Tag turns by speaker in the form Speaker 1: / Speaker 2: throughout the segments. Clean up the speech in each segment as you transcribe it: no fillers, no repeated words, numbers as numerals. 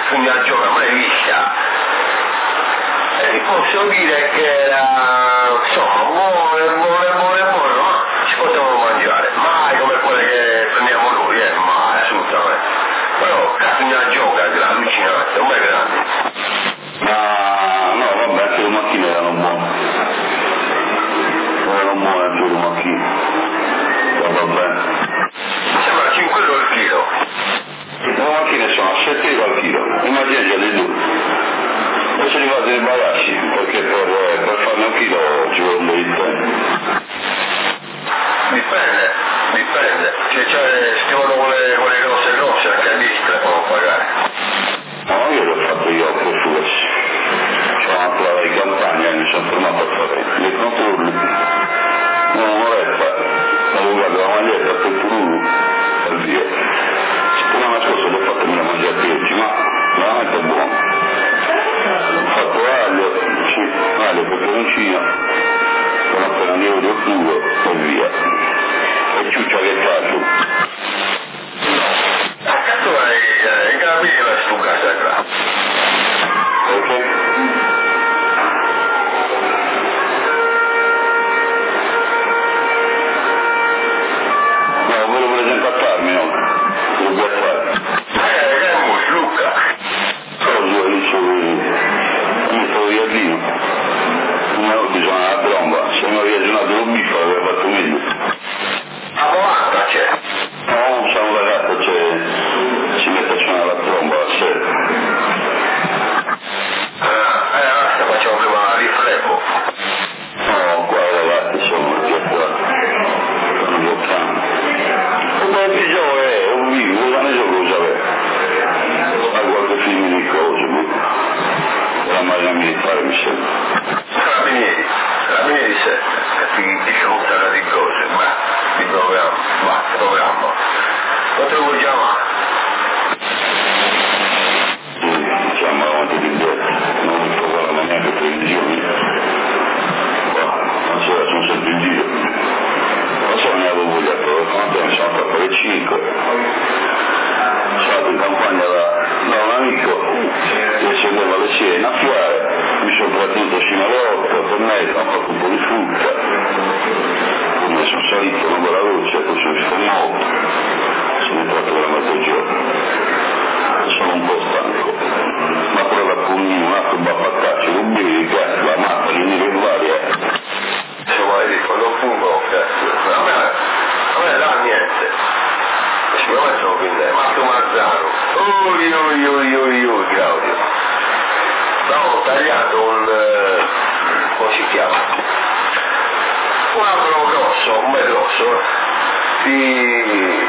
Speaker 1: cazzo mi ha giocato mai vista, e ti posso dire che era insomma buone, no? Ci potevamo mangiare, mai come quelle che prendiamo noi, mai assolutamente, però cazzo mi ha giocato, era allucinante, ormai grande.
Speaker 2: Ma no, vabbè, anche le macchine erano buone anche le macchine, va bene.
Speaker 1: Sembra 5 euro al chilo.
Speaker 2: Le macchine sono a 7 euro al chilo, immagina le due. Poi se li fate nei bagagli, perché per farne un chilo ci vuole un po' di tempo.
Speaker 1: Dipende, se ti vanno quelle grosse, anche lì te le fanno pagare.
Speaker 2: No, io l'ho fatto io per forse. C'è una strada di campagna e mi sono fermato a fare le controlli. Un'oretta, avevo guardato la maglietta per purù e via. Settimana scorsa l'ho fatto me la mangiare oggi, ma veramente buono. Ho fatto aglio, peperoncino, con appena un euro crudo e via. E ciuccia che cazzo.
Speaker 1: Cazzo vai, carabinieri la stu casa qua.
Speaker 2: Perché? No, volevo presentarmi, no? Lo vuoi fare?
Speaker 1: Che è Luca.
Speaker 2: Però io mi stavo viaggiando. Bisogna la tromba, se mi avevi aggiornato lo biffa avevo fatto meglio.
Speaker 1: A 90 c'è.
Speaker 2: No, c'è un ragazzo, si mette a suonare la tromba a sera.
Speaker 1: Allora facciamo prima rifleco.
Speaker 2: No, qua i ragazzi sono già qua, stanno giocando. E poi il gioco è un video, cosa ne so cosa è? Fa qualche film di cose, la maglia militare mi sembra.
Speaker 1: Carabinieri 7, ti dice un sacco di cose, di programma. Quanto lo vuoi chiamare?
Speaker 2: Diciamo avanti di detto, non mi trovavano neanche televisioni. Ma sera sono sempre in giro. Non so ne avevo voglia, quando sono fatto alle 5. Sono stato in campagna da un amico che scendeva alle 6 in affare. Mi sono trattenuto fino alle 8, per me ho fatto un po' di frutta, poi sono salito una bella doccia, poi sono visto in auto, sono entrato per mezzogiorno, sono un po' stanco, ma poi la pulmino, un altro baffacaccio, non bevi, la matta, l'unire varia.
Speaker 1: Insomma, dico, non fumo, cazzo, a me dà niente, sicuramente sono quindi, Marco Marzano, Claudio. Ho tagliato come si chiama? Un albero grosso, un bel grosso, di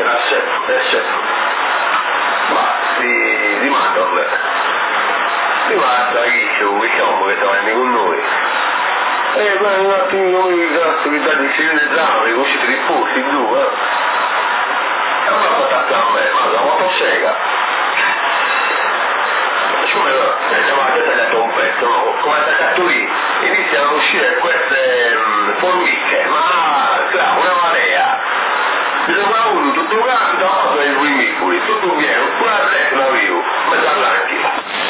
Speaker 1: mandorle. Di mazza, diciamo che stavano con noi. E poi un attimo come cazzo che dà di cilindrizzare, così ti riposti in due. E poi ho fatto a me, ma la motosega. Come abbiamo tagliato un pezzo, no? Come ha tagliato lì, iniziano a uscire queste formiche, ma una marea. Bisogna avuto tutto quanto, ho fatto i rimicoli, tutto pieno, pure a destra l'avevo, mezzo all'antica.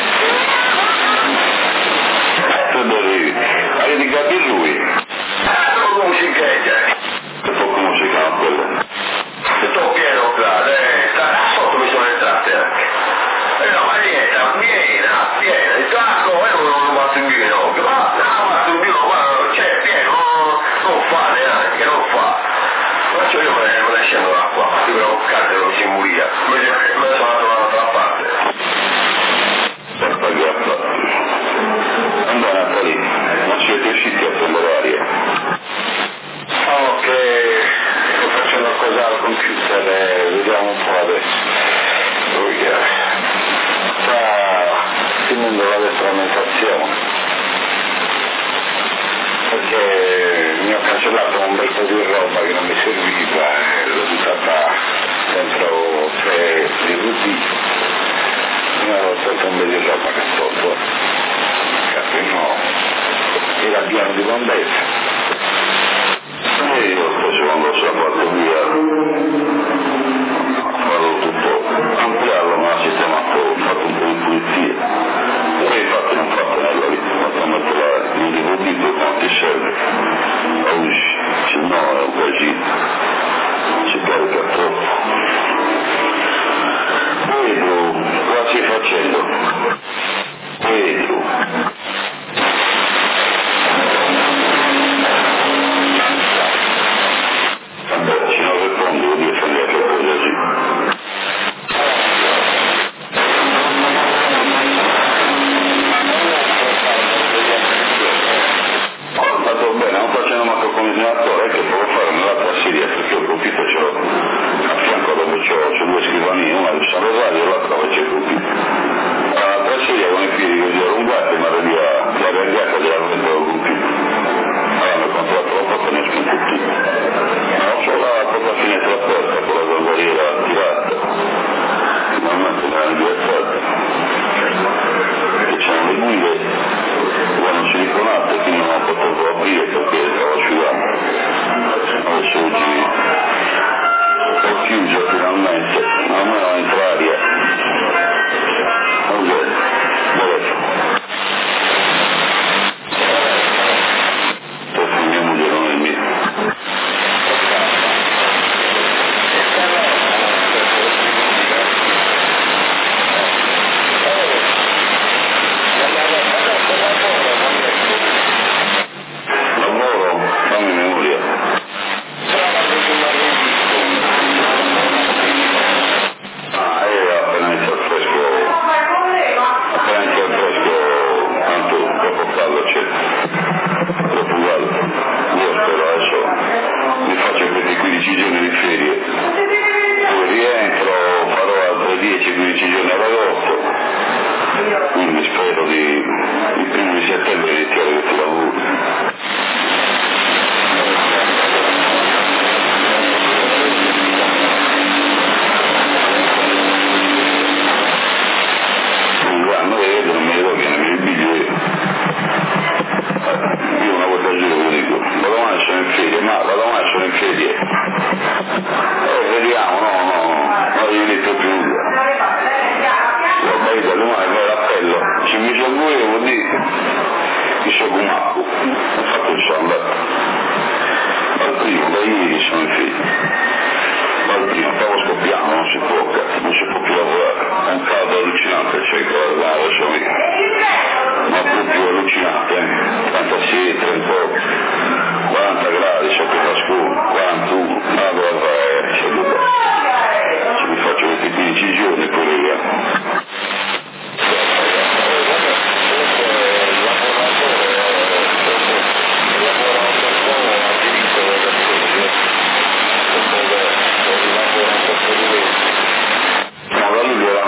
Speaker 2: Avete capito lui?
Speaker 1: Come musicheggia.
Speaker 2: E poi come si chiama quello?
Speaker 1: Tutto pieno qua, sotto mi sono entrate anche. No, ma piena, il casco, non va in vino, ma in vino, guarda, c'è pieno, non fa neanche, non fa. Faccio io me ne scendo da qua, io però un cazzo mi si muria, me ne sono andato dall'altra parte.
Speaker 2: Porta ghiaccia. Andate a lì, non siete usciti a prendere aria. Ok, sto facendo qualcosa al computer, vediamo un po' adesso. Sta finendo l'addestramentazione perché mi ho cancellato un bel po' di roba che non mi serviva e l'ho buttata dentro 3 DVD, mi ero tolto un bel di roba che ho tolto, cazzo no, era pieno di grandezza e io sto giocando sulla parte via, vado tutto ampliarlo, ma ho sistemato, ho fatto un po' di facendo? Pedro. Vabbè, se non rispondo vuol dire fare qualcosa così. Fatto bene, non facendo manco come senatore, che devo fare nell'altra sedia, perché il computer ce l'ho a fianco, dopo c'ho due scrivanie, una di San Rosario e l'altra faccio il computer. L'altra sedia con i piedi così allungati, ma la radiata della mente del computer. Allora mi ho controllato la porta e mi ho spinto tutto. Ma non so, la porta finestra aperta con la gondoliera attivata. Normalmente non è ingressata. E c'erano le guide, erano siliconate, quindi non ho potuto aprire perché stavo asciugando. Adesso oggi ho chiuso finalmente, almeno entra aria. Ok, dove? Adesso mia moglie non è mia. Lavoro, fammi memoria. Appena inizia il fresco, tanto dopo caldo c'è, dopo caldo. Io spero adesso mi faccio questi 15 giorni di ferie, poi rientro, farò altri 10-15 giorni ad agosto, quindi spero il 1° di settembre iniziare questo lavoro. Vanno vedo, non mi ricordo che il biglietto. Io una volta al giro lo dico, da domani sono in ferie, ma da domani sono in ferie. Vediamo, non gli detto più nulla. L'ho sbagliato, domani mi l'appello, se mi sono due vuol dire che sono un macco. Infatti sono andato. Al primo, da ieri sono in ferie. Al primo, stavo scoppiando, non si può più lavorare. È un caldo allucinante, c'è adesso ma proprio allucinante, 36, 38, 40 gradi, sotto Pascone, 41, se mi faccio questi 15 giorni poi vediamo. No, da lui era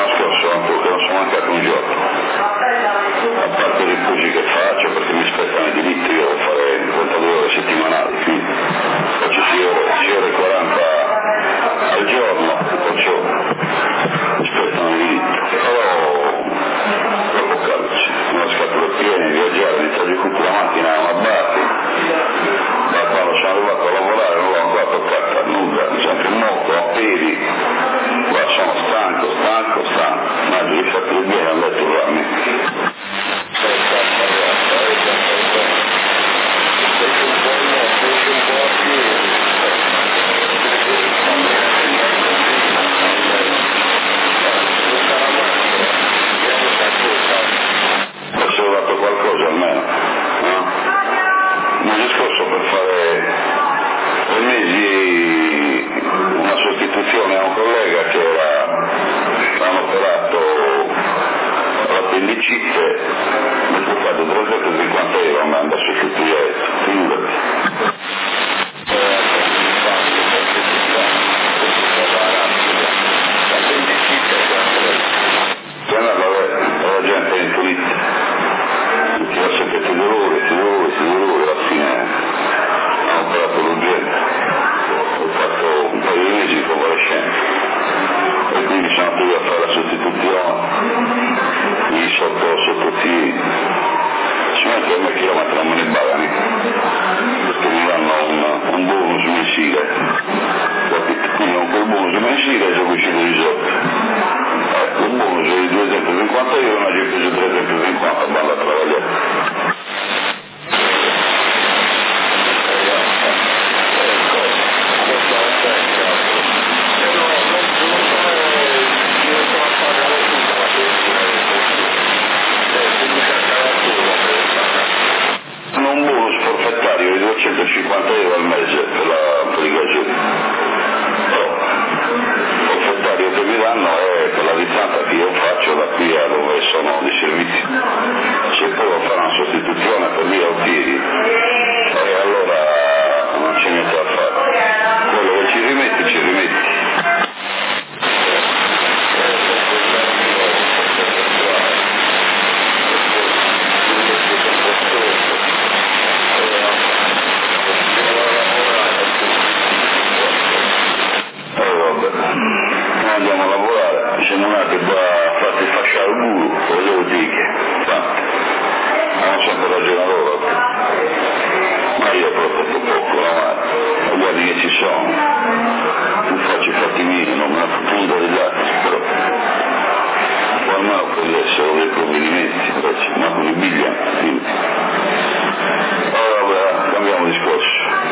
Speaker 2: prendessero dei provvedimenti, ma con i biglianti. Allora, cambiamo discorso.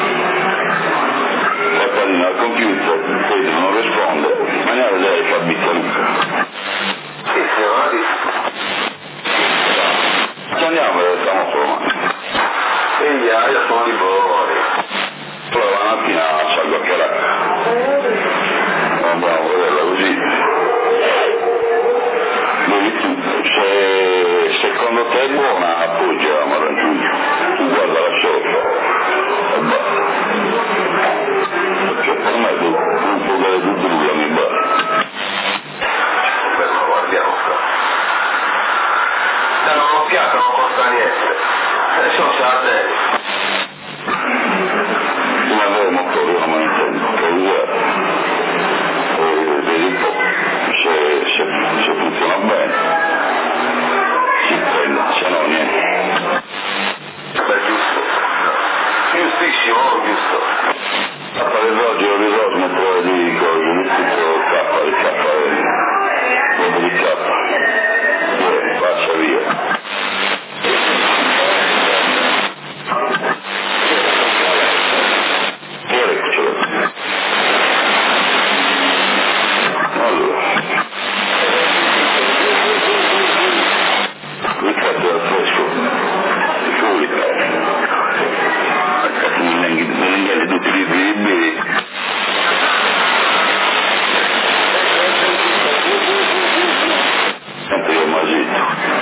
Speaker 2: Catalina al computer, Pedro non risponde, ma ne ha vedere Fabrizio Luca.
Speaker 1: Sì, signori.
Speaker 2: Ci andiamo e stiamo formando.
Speaker 1: Io sono di Bori.
Speaker 2: Poi la mattina salgo a Caracca. Andiamo a vederla così. Vedi tu, se secondo te è buona, appoggiamo a raggiungere. Tu guarda la sopra e basta. Perché per me non può dare tutto nulla, mi basta.
Speaker 1: Quello guardiamo qua. Danno un'occhiata, non costa niente. Sono saltelli.
Speaker 2: Una vera motore, io non me ne intendo, che vedi un po', se funziona bene, si prende, se no niente.
Speaker 1: Beh, giusto. Giustissimo, giusto.
Speaker 2: A fare oggi ho risolto un po' di cose, non tutto dopo di K, passa via. Allora, il capo del fresco, fuori, a casa mi tutti i libri, tanto io mi agito.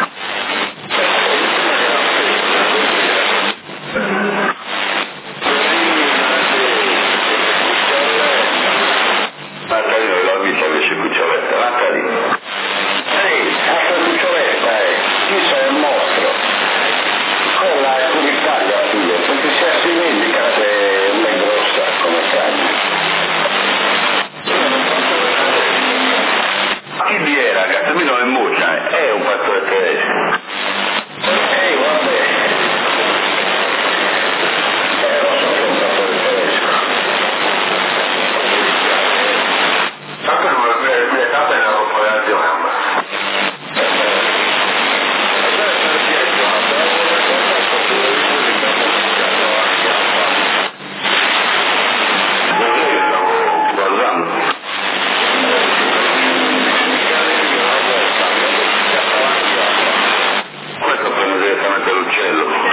Speaker 2: Natalino l'ha vista che si cuccioletta, Natalino.
Speaker 3: Ehi, questa cuccioletta chi sei il mostro? Quella è Curicaglia, figlio, perché si assimilia se non è grossa come carne.
Speaker 2: Chi vi è ragazzi? Mi non è muccia, è un pastore tedesco.
Speaker 3: Ehi, vabbè. Lo so che è un pastore tedesco.
Speaker 1: Tanto non le tappe nella propagazione a me.
Speaker 2: Cos'è che stavo guardando? Questo prende direttamente l'uccello.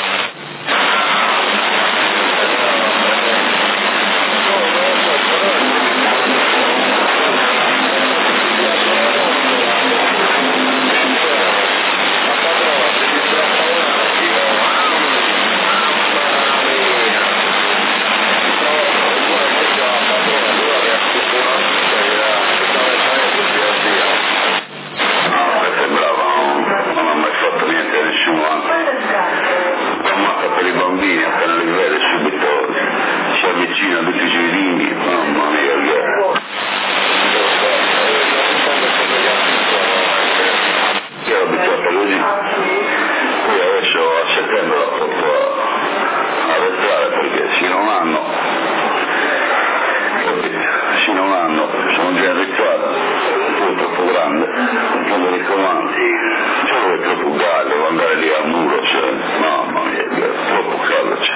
Speaker 2: Questa è brava, non ha mai fatto niente a nessuno, lo ammazza per i bambini, appena li vede subito si avvicina a tutti i giardini, mamma mia che è. Io l'ho abituata così, poi adesso a settembre la porto a arretrare perché sino a un anno, sono già arretrata, poi è troppo grande, non prendo i comandi, solo che è troppo caldo, devo andare lì al muro, cioè, mamma mia, è troppo caldo c'è.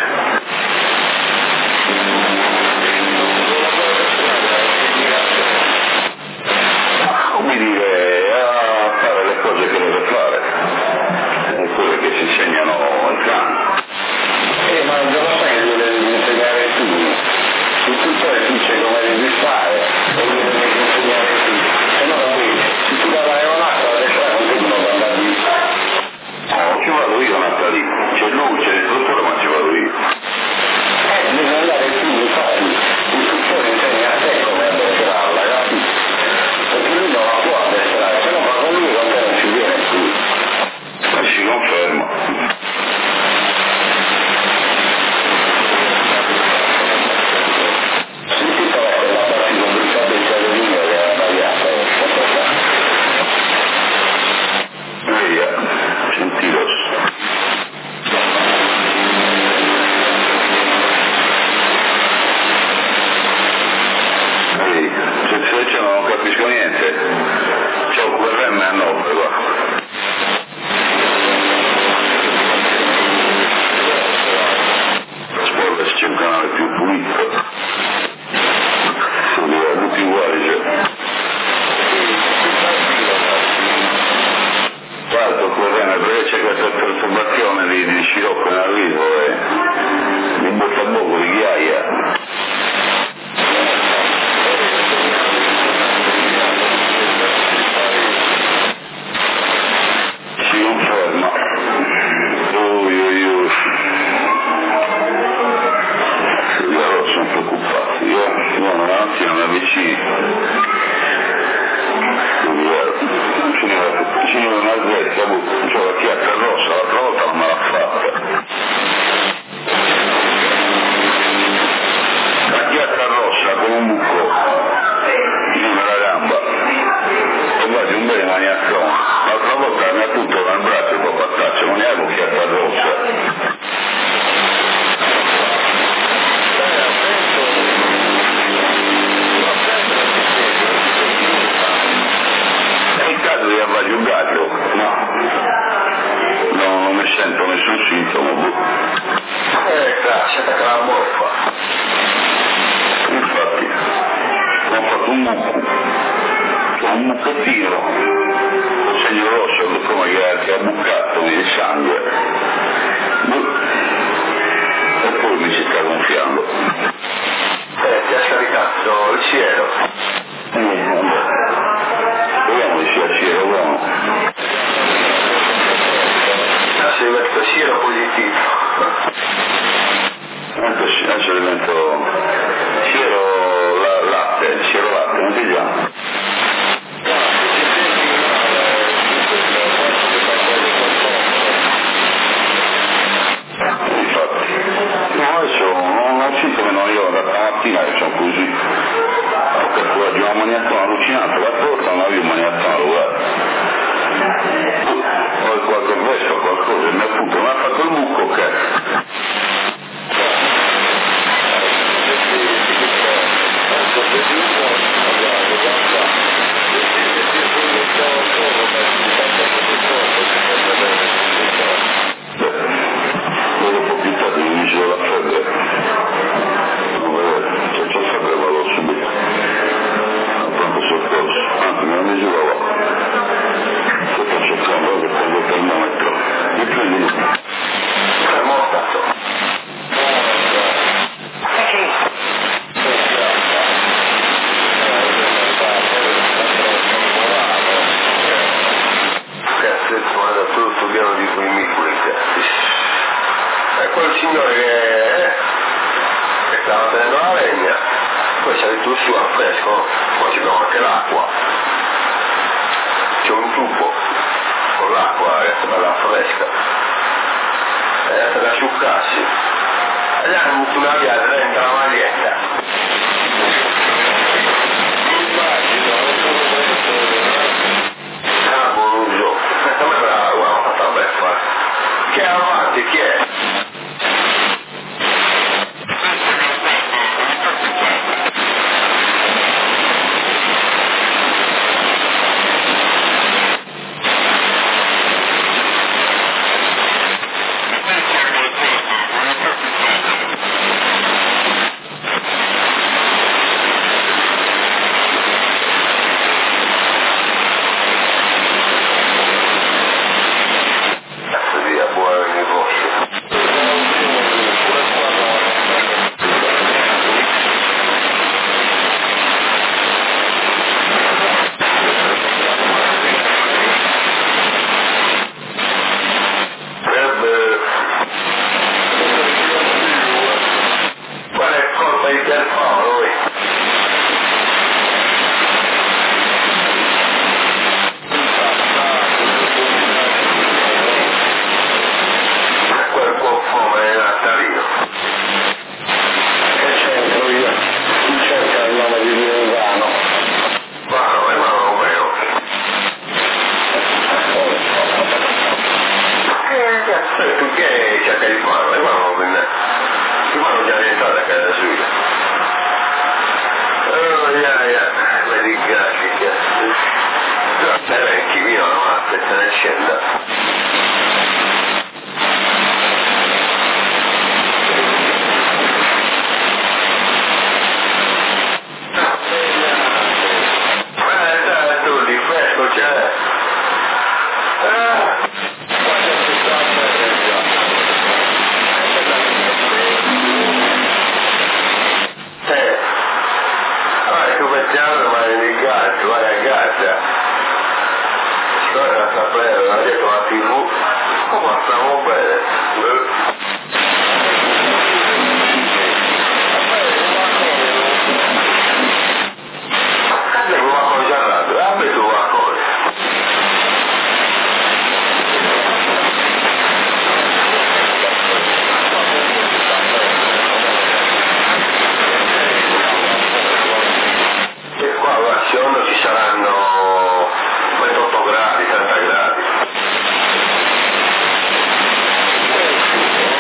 Speaker 2: Come dire, a fare le cose che deve fare, quelle che si insegnano al cane.
Speaker 3: Ma non lo sai che devi insegnare tu. Il tutore dice come devi fare e io devi insegnare tu. Se no non vedi. Se tu dalla aeronautica adesso non devono andare lì.
Speaker 2: No, ci vado io Natalino, c'è lui, c'è il dottore ma ci vado io. caso di averlo gaglio? No, non ne sento nessun sintomo.
Speaker 1: Grazie, attacca la boffa.
Speaker 2: Infatti, ho fatto un bucchettino, un segno rosso come che ha bucato di sangue, e poi mi si sta gonfiando.
Speaker 1: Ti ha scaricato il cielo.
Speaker 2: Vediamo se sia cielo, vediamo.
Speaker 1: Adesso diventa cielo positivo.
Speaker 2: Adesso divento cielo latte, non ti già? Infatti, no, adesso non sintomi, no, io da stamattina che sono così. Perché oggi ho maniato allucinato, la porta non avevo maniato, guarda. Poi qualche verso, qualcosa, mi ha fatto il buco che... Dopo un po' più tardi mi dice la febbre. Se c'è febbre vado subito. Pronto soccorso. Anzi, me la misurava. Se sto cercando che prendo il termometro. Mi prendi il
Speaker 1: termostato. Tutto pieno di quei micoli. E quel signore che stava tenendo la legna, poi si è detto su al fresco, poi ci abbiamo anche l'acqua. C'è un tubo con l'acqua che è bella fresca. E è per asciugarsi. E gli hanno avuto una via dentro la maglietta. Chi è avanti? Chi è? Ci saranno 28 gradi, 30 gradi.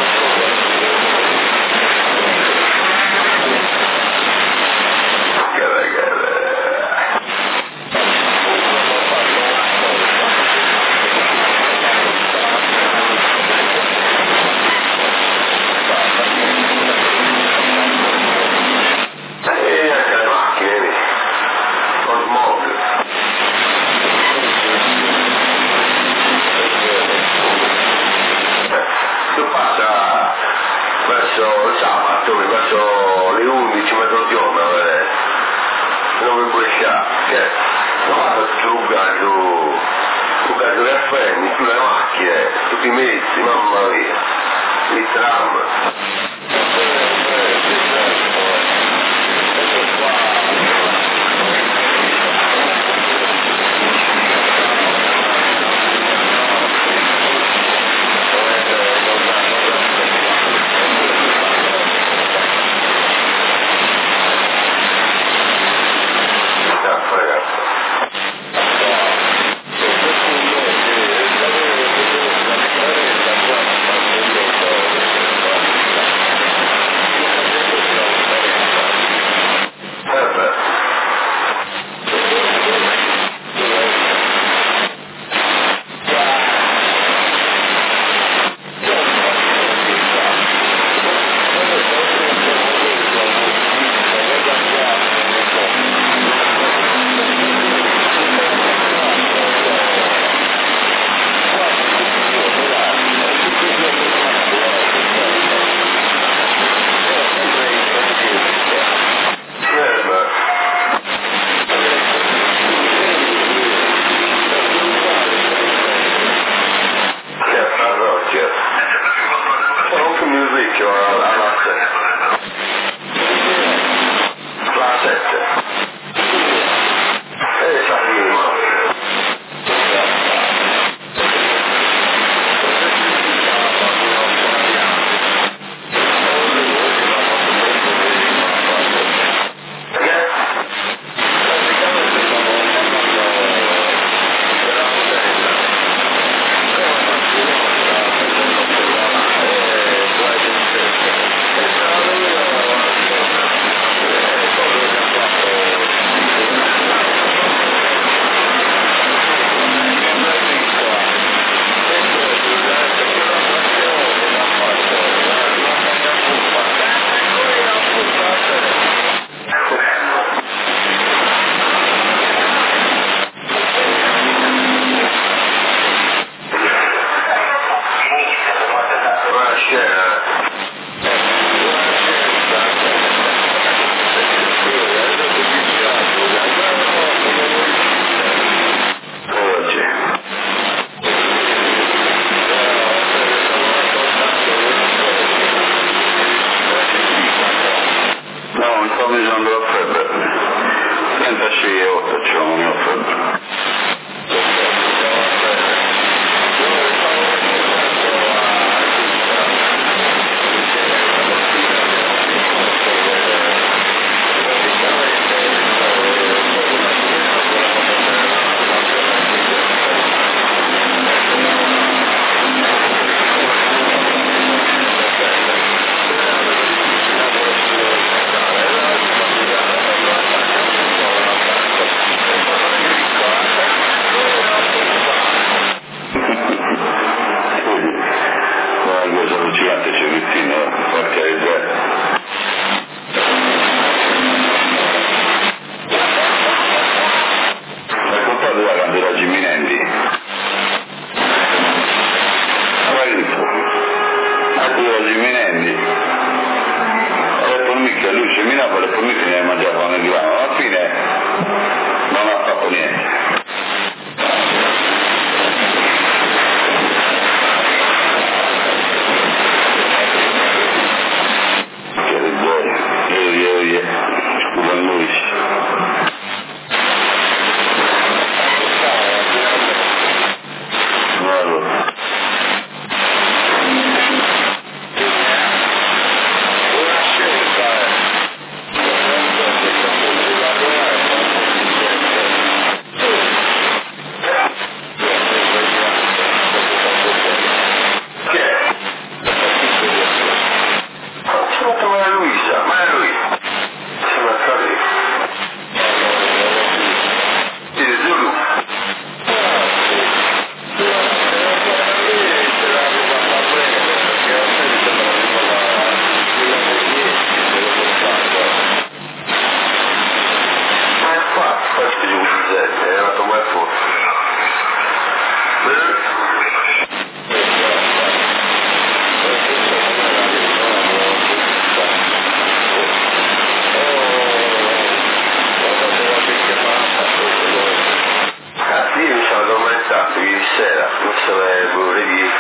Speaker 1: 4 mi faccio le 11 mezzogiorno a vedere, non mi puoi sciare, cioè, ho fatto un caso di affermi, sulle macchine, tutti i mezzi, mamma mia, il tram.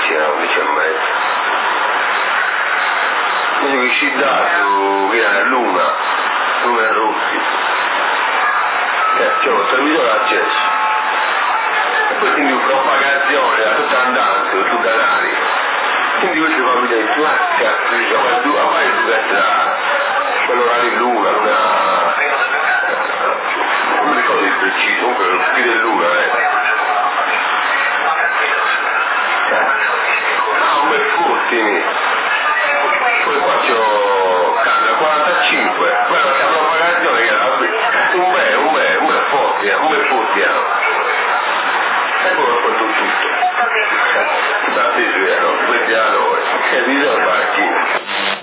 Speaker 1: a 11:30. Quindi che ci dà su via Luna Rossi, c'è un televisore acceso, e poi quindi propagazione a tutto andante, su canali, quindi questo fa vedere placca, diciamo, a mai deve essere quell'orario di Luna, non mi ricordo di preciso, comunque lo stile di Luna, un bel Fortini, poi faccio cambia 45, poi la propagazione che era un bel Fortini, e poi ho fatto tutto, da Tesvero, 20 anni, e bisogna fare chi.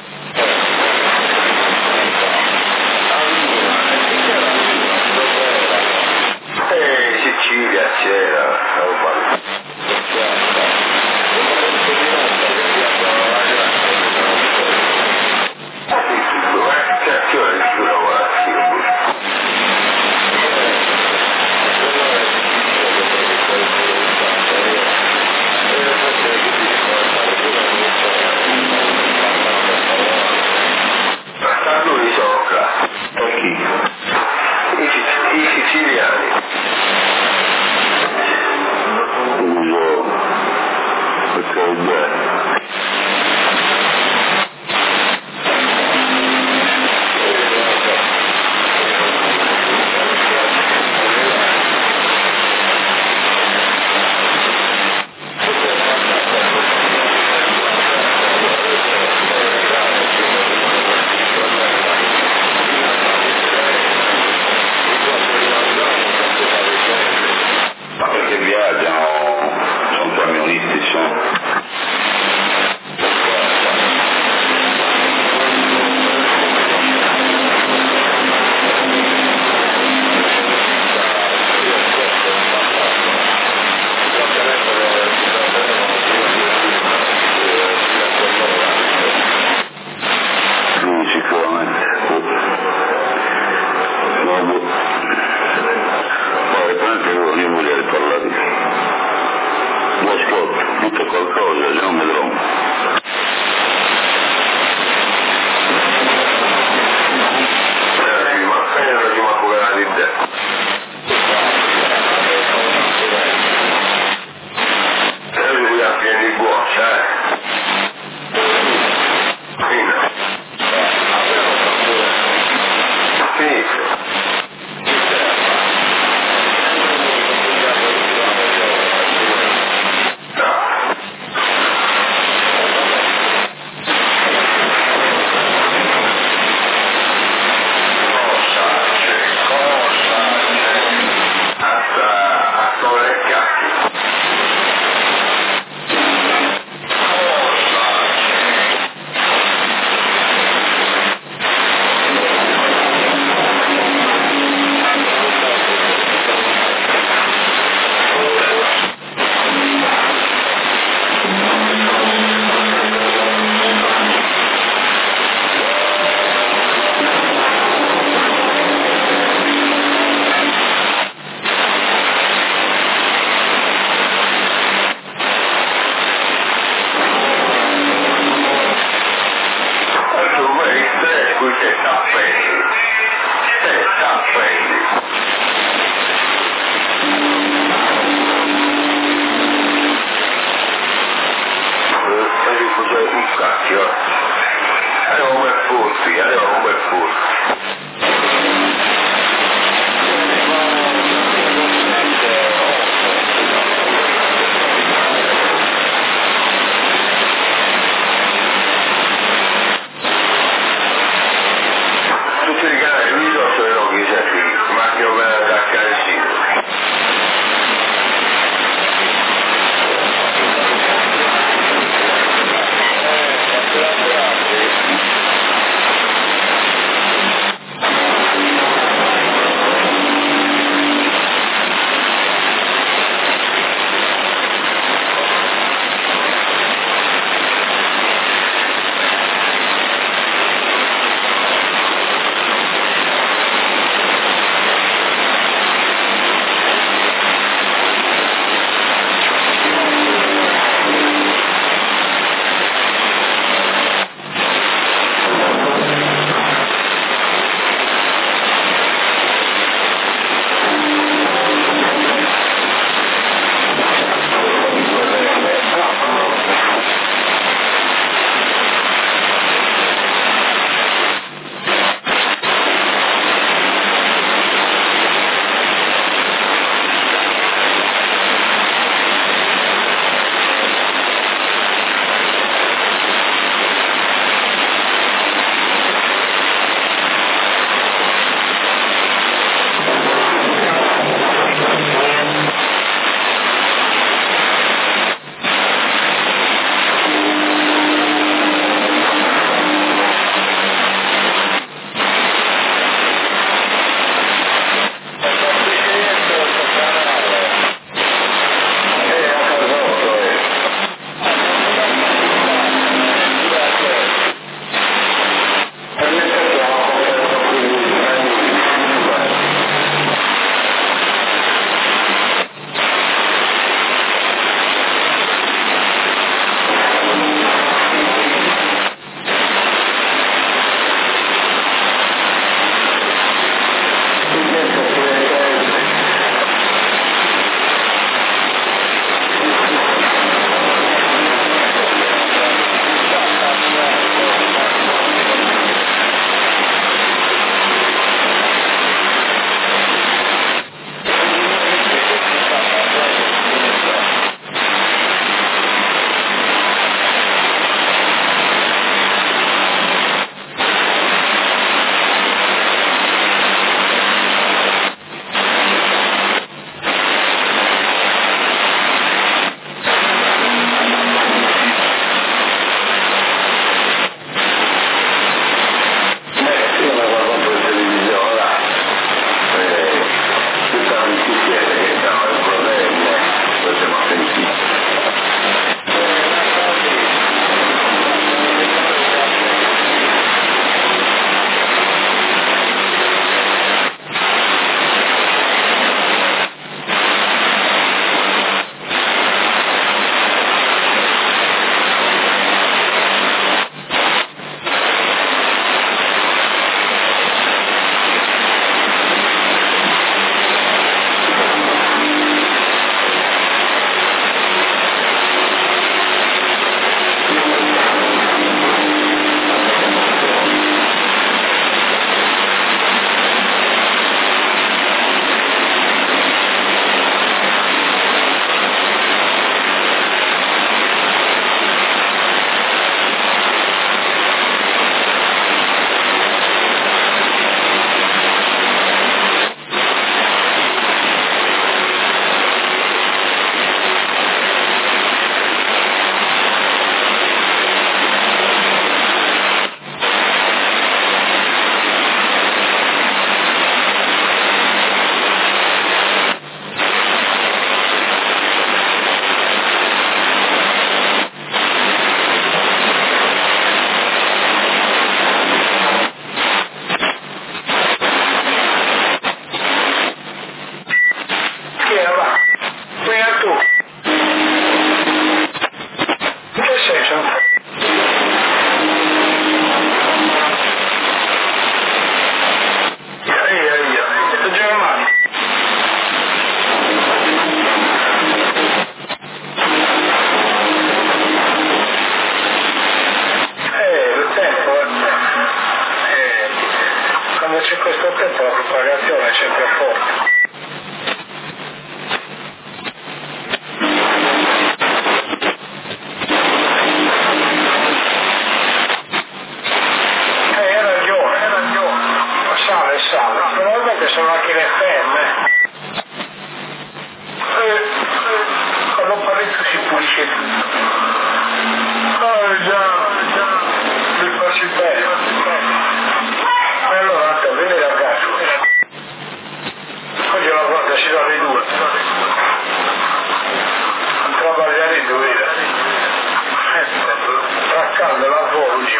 Speaker 1: Sicilia c'era, stavo parlando. Lui sopra, i siciliani.
Speaker 2: Perché viaggiano, sono camionisti, sono. Lui sicuramente. Poi anche lui, io voglio parlare di lo ascolto, tutto qualcosa, io non mi trovo.
Speaker 1: Non ci manco che di te. E lui voglio pieni di buona, finito.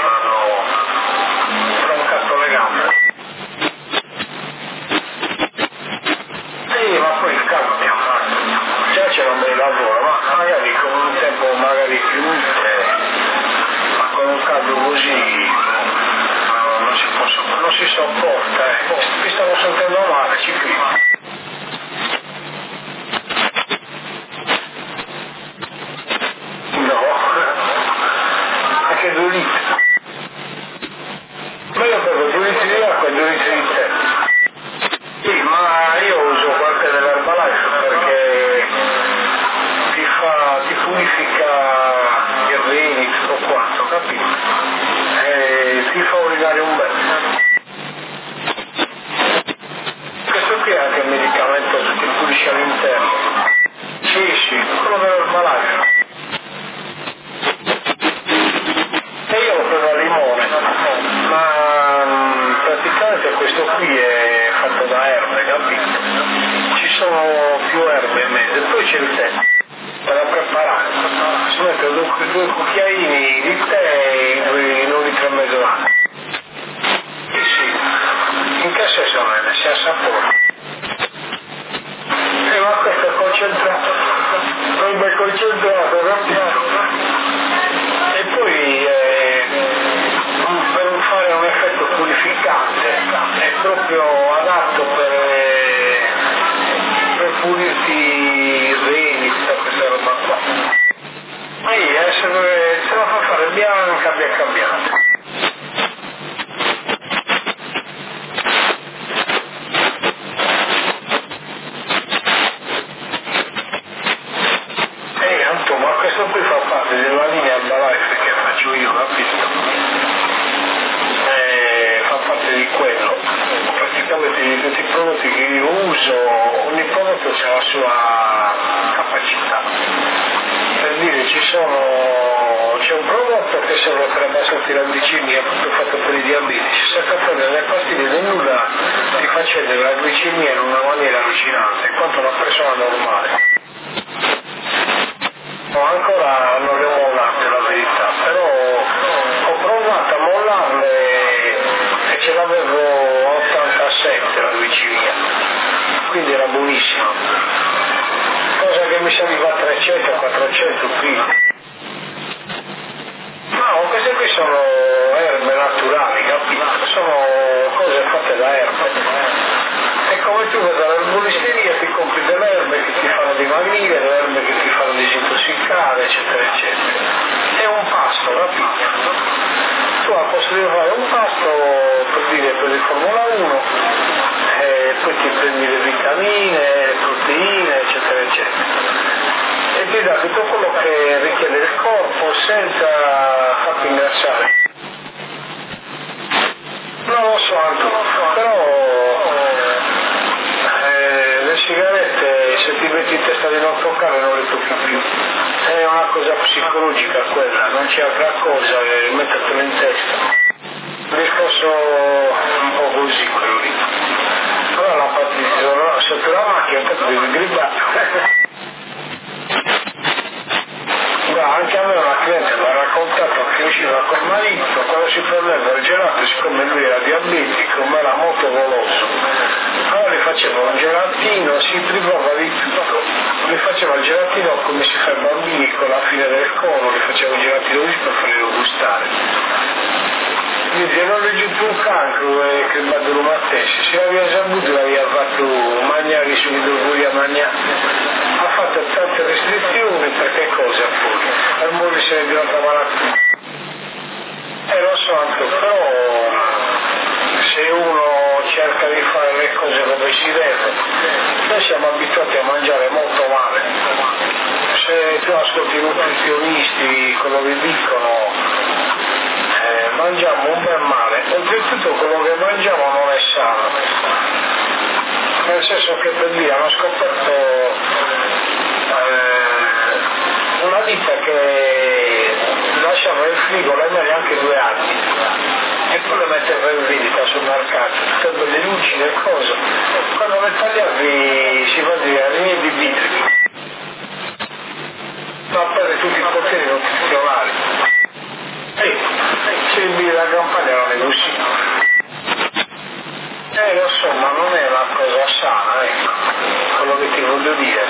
Speaker 3: mi hanno troncato le gambe. Sì, ma poi il caldo mi ammazza. Già c'era un bel lavoro, ma magari con un tempo magari più utile, ma con un caldo così non si sopporta, mi stavo sentendo male, ci credo. No, anche 2 litri. Ma io bevo 2 litri di acqua e 2 litri di tè. Sì, ma io uso qualche dell'Herbalife perché ti purifica i reni, tutto quanto, capito? E ti fa urinare un bel. Questo qui è anche il medicamento che ti pulisce all'interno. Sì, quello dell'Herbalife. E io lo prendo al limone, ma praticamente questo qui è fatto da erbe, capito? Ci sono più erbe in mezzo, e poi c'è il tè, per da preparare. Si mettono 2 cucchiaini di tè in 1 litro e mezzo d'acqua. Sì, in che senso non è? Si assapora. Ma questo è concentrato, non è concentrato, capito? E poi per fare un effetto purificante è proprio adatto per pulirti i reni, tutta questa roba qua. Se la fa fare bianca. Ma questo qui fa parte della linea Herbalife che faccio io, capito? Fa parte di quello. Praticamente di tutti i prodotti che io uso, ogni prodotto ha la sua capacità. Per dire, c'è un prodotto che serve per abbassare la glicemia, proprio fatto per i diabetici. Se fa delle pastiglie del nulla ti fa scendere la glicemia in una maniera allucinante, quanto una persona normale. Ancora non le ho mollate, la verità, però ho provato a mollarle e ce l'avevo a 87 la glicemia, quindi era buonissima, cosa che mi saliva a 300-400 kg. No, queste qui sono erbe naturali, capito? Sono cose fatte da erbe. E come tu vai dall'erboristeria ti compri delle erbe che ti fanno dimagrire, delle erbe che ti fanno disintossicare, eccetera, eccetera. È un pasto, capito? Tu al posto di fare un pasto, per dire, per il Formula 1, e poi ti prendi le vitamine, le proteine, eccetera, eccetera. E ti dà tutto quello che richiede il corpo senza farti ingrassare. Non lo so, però le sigarette, se ti metti in testa di non toccare non le tocchi più. È una cosa psicologica quella, non c'è altra cosa che mettertelo in testa. Un discorso un po' così quello lì. Allora la partita sotto la macchina, intanto devi grillare. Anche a me una cliente mi ha raccontato che usciva col marito, quando si prendeva il gelato, siccome lui era diabetico ma era molto goloso, allora gli faceva un gelatino, si privava di tutto, gli faceva il gelatino come si fa ai bambini con la fine del cono, gli faceva un gelatino così per farglielo gustare. Quindi non è giù più un cancro che va da una testa, se l'aveva saputo l'aveva fatto mangiare subito fuori a mangiare. Ha fatto tante restrizioni perché cosa poi? Al mondo se ne è diventata malattia. Lo so anche, però se uno cerca di fare le cose come si deve, noi siamo abituati a mangiare molto male. Se tu ascolti i nutrizionisti, quello che dicono, mangiamo un bel male, oltretutto quello che mangiamo non è sano, nel senso che per dire hanno scoperto una ditta che lasciava nel frigo le mele anche 2 anni e poi le metteva in vendita sul mercato, tutte belle lucide e cose, quando le tagliavi si fa dire linee di vitri, ma perde tutti i poteri nutrizionali. C'è il la campagna non è così. Lo so, ma non è una cosa sana, ecco, quello che ti voglio dire.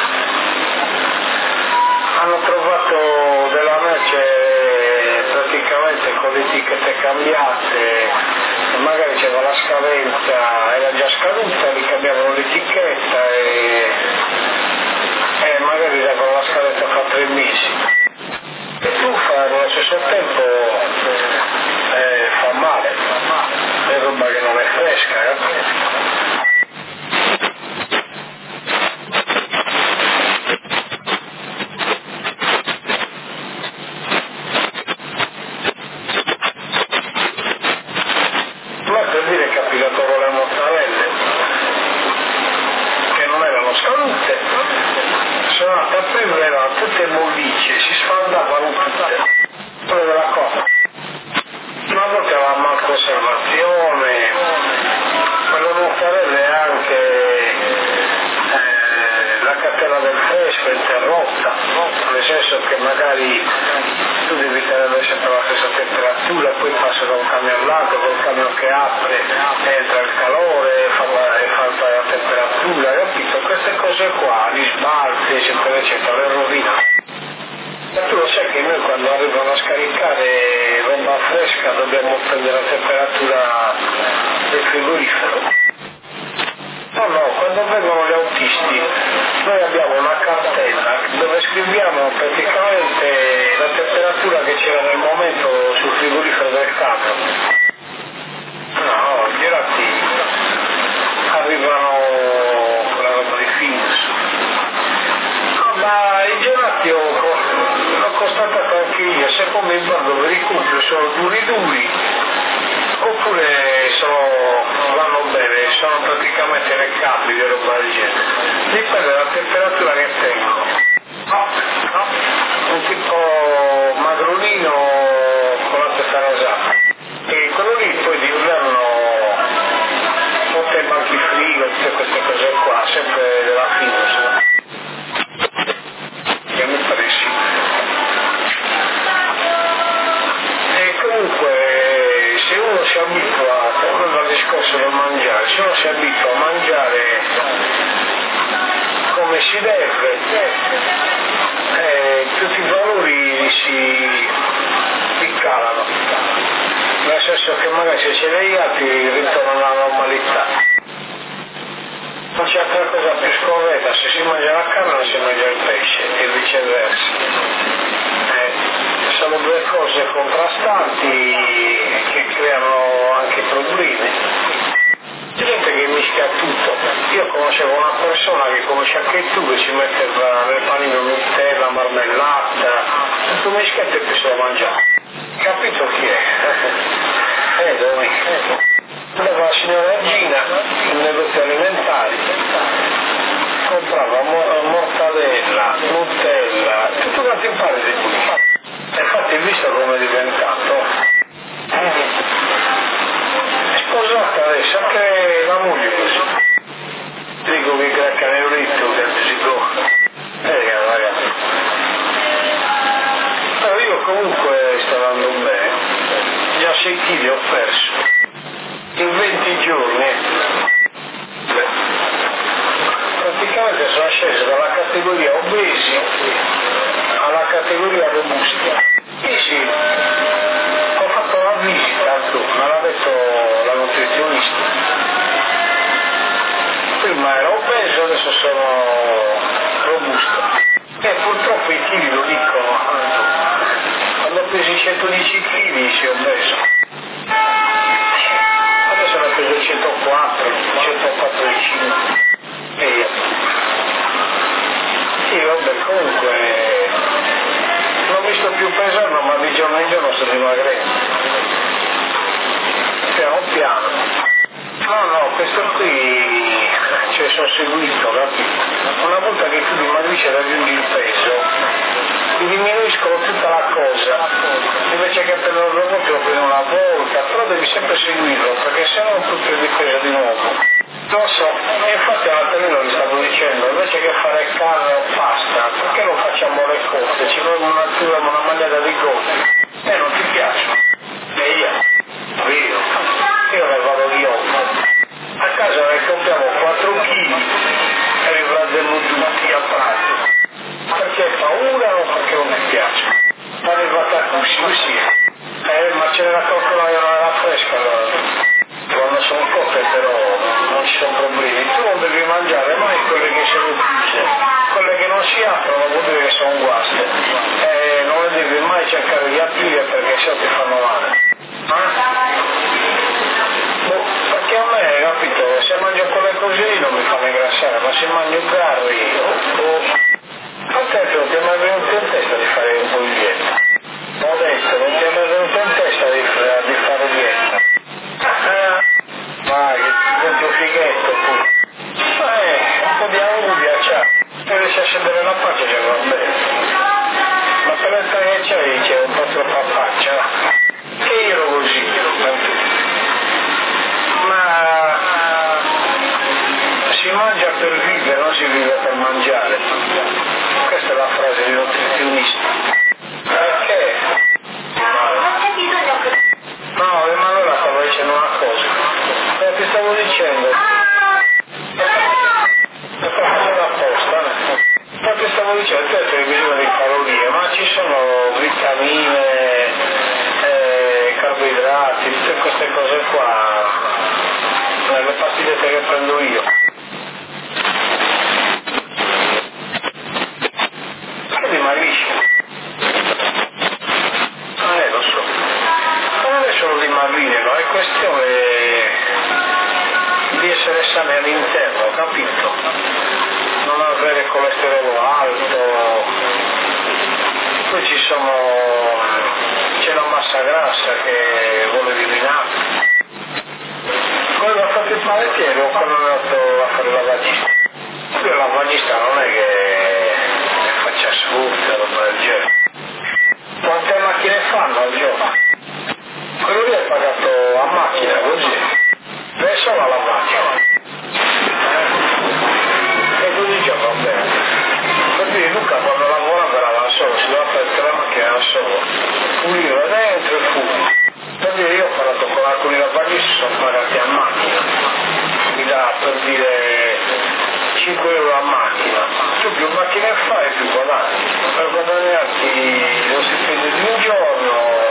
Speaker 3: Hanno trovato della merce praticamente con le etichette cambiate, magari c'era la scadenza, era già scaduta, li cambiavano l'etichetta e magari davano la scadenza fra 3 mesi. E truffa allo stesso tempo fa male, è roba che non è fresca, Ma per dire è capitato con le mozzarelle che non erano scadute, sono andate a prendere, erano tutte mollicce, si sfaldavano tutte, quello della cosa. Una volta aveva malconservazione, quello mozzarella è anche la catena del fresco è interrotta, nel senso che magari tu devi tenere sempre alla stessa temperatura, poi passa da un camion all'altro, col camion che apre, entra il calore, fa alzare la temperatura, capito? Queste cose qua, gli sbalzi, eccetera, eccetera, le rovina. Ma tu lo sai che noi quando arrivano a scaricare roba fresca dobbiamo prendere la temperatura del frigorifero. No, quando vengono gli autisti noi abbiamo una cartella dove scriviamo praticamente la temperatura che c'era nel momento sul frigorifero del camion. No, gli ratti arrivano con la roba di Findus. No, ma i gelati l'ho constatato anche io, se come in bar dove li compro sono duri oppure vanno bene, sono praticamente leccabili e roba del genere. Dipende dalla temperatura che tengo. Un tipo magrolino con la testa rasata. E quello lì poi d'inverno monta i banchi frigo, tutte queste cose qua, sempre della Findus. Che mi pare sì. E comunque se uno si abitua, tornando al discorso del mangiare, se uno si abitua a mangiare come si deve, tutti i valori si calano, nel senso che magari se c'è degli altri ritornano alla normalità. Non c'è altra cosa più scorretta, se si mangia la carne non si mangia il pesce e viceversa. Sono due cose contrastanti che creano anche problemi. C'è gente che mischia tutto. Io conoscevo una persona che conosce anche tu, che ci metteva nel panino Nutella, marmellata, tutto mischiato e poi se lo mangiava. Capito chi è? Dove? Andava la signora Gina in negozi alimentari, comprava mortadella, Nutella, tutto quanto in pare di qui. Infatti visto come è diventato, è sposata adesso, anche la moglie così. Dico che gracca nel ritmo che si può. Ragazzi. Però io comunque sto andando bene, già 6 kg ho perso, in 20 giorni. Praticamente sono sceso dalla categoria obesi alla categoria robusta. Sì, ho fatto la visita, me l'ha detto la nutrizionista. Prima ero obeso, adesso sono robusto. E purtroppo i chili lo dicono. Quando pesi 110 kg sei obeso. Adesso ne ho preso 104, 145. E io. Sì, vabbè, comunque non mi sto più pesando, ma di giorno in giorno sto dimagrendo. Piano piano. No, questo qui sono seguito, capito? Una volta che tu dimagrisci e raggiungi il peso, ti diminuiscono tutta la cosa, invece che prendere il robot lo prendi una volta, però devi sempre seguirlo, perché se no tu prendi peso di nuovo. Lo so, e infatti alla televisione vi stavo dicendo, invece che fare carne o pasta, perché non facciamo le cotte? Ci vogliamo una magliata di cotte? Non ti piace? E io. si mangia un garri non ti è mai venuto in testa di fare un po' di dieta? Ho detto, non ti è mai venuto in testa di fare dieta? Vai, che tuo fighetto pure. Un po' di audia c'ha. Se riesci a scendere la faccia già va bene. Ma per l'età che c'è un po' troppa faccia. Che io ero così. Ma si mangia per vivere, non si vive per mangiare. Questa è la frase di nutrizionista. Perché? No, ma allora stavo dicendo una cosa. Ti stavo dicendo. Lo sto facendo apposta, no? Ti stavo dicendo, tu hai bisogno di calorie, ma ci sono vitamine, carboidrati, tutte queste cose qua, le pastigliette che prendo io. Che dimagrisci? Lo so. Ma non è solo dimagrire, no? È questione di essere sani all'interno, capito? Non avere colesterolo alto, poi c'è la massa grassa che vuole eliminare. Quello ha fatto il panettiere quando è andato a fare la lavagista. Io la lavagista non è che faccia sfrutta, roba del genere. Quante macchine fanno al giorno? Quello lì è pagato a macchina, così. È solo la macchina. E così già va bene. Per dire, Luca quando lavorava era da solo, si doveva fare la macchina da solo. Puliva dentro e fuori. Per dire, io ho parlato con alcuni lavaggisti, sono pagati a macchina. Mi dà per dire 5 euro a macchina. Tu più macchine fai più guadagni. Per guadagnarti lo stipendio di un giorno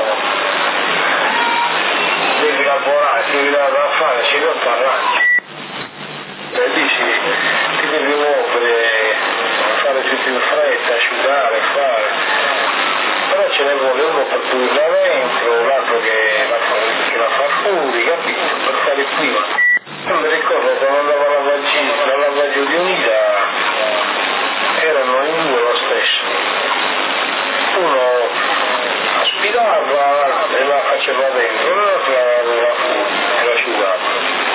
Speaker 3: devi lavorare, devi dare da fare, ci non ti arrangi. E dici, ti devi muovere, fare tutto in fretta, asciugare, fare. Però ce ne vuole uno per pulirla dentro, l'altro che la fa fuori, capito? Per fare prima. Io mi ricordo quando andavo alla lavaggio di Unida, erano in due lo stesso. Uno aspirava e la faceva dentro, l'altro la fuori e l'asciugava.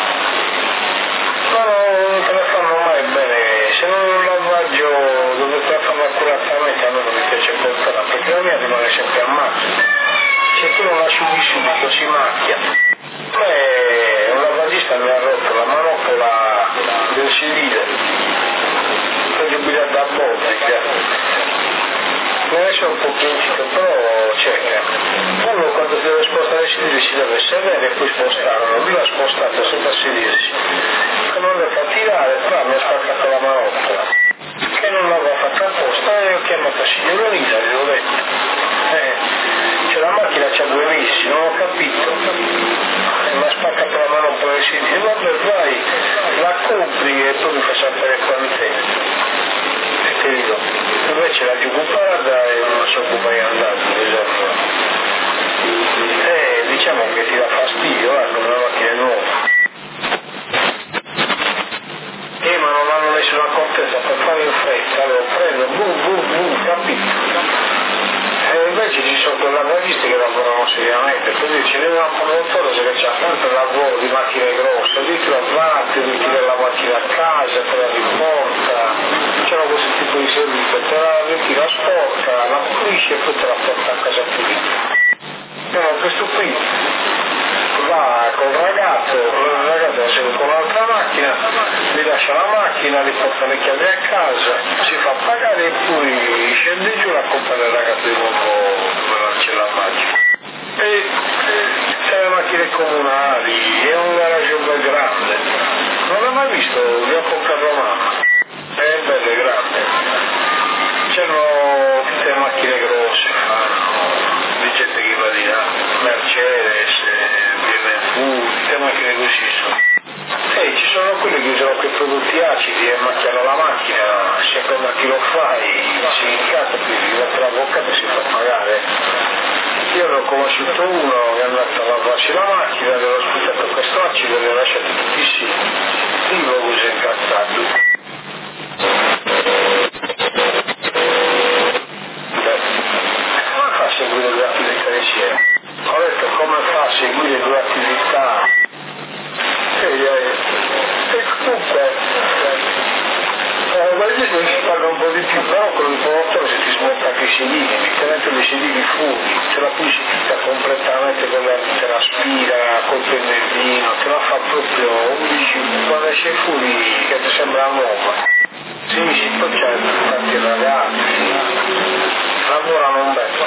Speaker 3: Ma non te la fanno mai bene, se non un lavaggio dove te la fanno accuratamente a me non mi piace portare, perché la mia rimane sempre a macchina. Se tu non l'asciughi subito si macchia. Un lavagista mi ha rotto la manopola del sedile, ho giubilato a Botica. Adesso è un po' principe, però cerca. Uno quando si deve spostare il sedile si deve sedere e poi spostarlo. Lui l'ha spostato senza sedersi. Che non le fa tirare, però mi ha spaccato la manopola. Che non l'aveva fatta apposta e ho chiamato a signora Lisa, gli ho detto. Cioè la macchina c'ha 2 mesi, non ho capito. Mi ha spaccato la manopola del sedile. Vabbè, vai, la compri e poi mi fa sapere quant'è. Invece la giuguparda e non so come è andato, diciamo che ti dà fastidio, come una macchina nuova. Ma non hanno nessuna accortezza per fare in fretta, lo prendo, capito? E invece ci sono quei lavoristi che lavorano seriamente, quindi ci deve un produttore che c'ha tanto lavoro di macchine grosse, di lavate, di tirare la macchina a casa, te la riporta, c'era questo tipo di servizio, te la ritira sporca, la pulisce e poi te la porta a casa pulita. No, questo qui va col ragazzo la segue con un'altra macchina, gli lascia la macchina, gli porta le chiavi a casa, si fa pagare e poi scende giù, la compra del ragazzo di nuovo dove c'è la macchina. E c'è le macchine comunali, è un garage bel grande, non l'ho mai visto, li ho comprato a mano, è bello e grande, c'erano tutte macchine grosse, di gente che va di là, Mercedes, BMW, tutte macchine così sono. E ci sono quelli che usano quei prodotti acidi e macchiano la macchina, seconda chi lo fai, si incazza, gli mette l'avvocato e si fa pagare. Io ne ho conosciuto uno che è andato a lavarsi la macchina, gli ho sputato questo acido e gli ho lasciato tutti i siti. Io l'ho usato incazzato. glicerine, metti dentro le glicerine fuori, te la purifica completamente, te la spira col pennellino, te la fa proprio 11, quando esce fuori che ti sembra nuova. Sì, poi c'è tanti ragazzi, lavorano un bel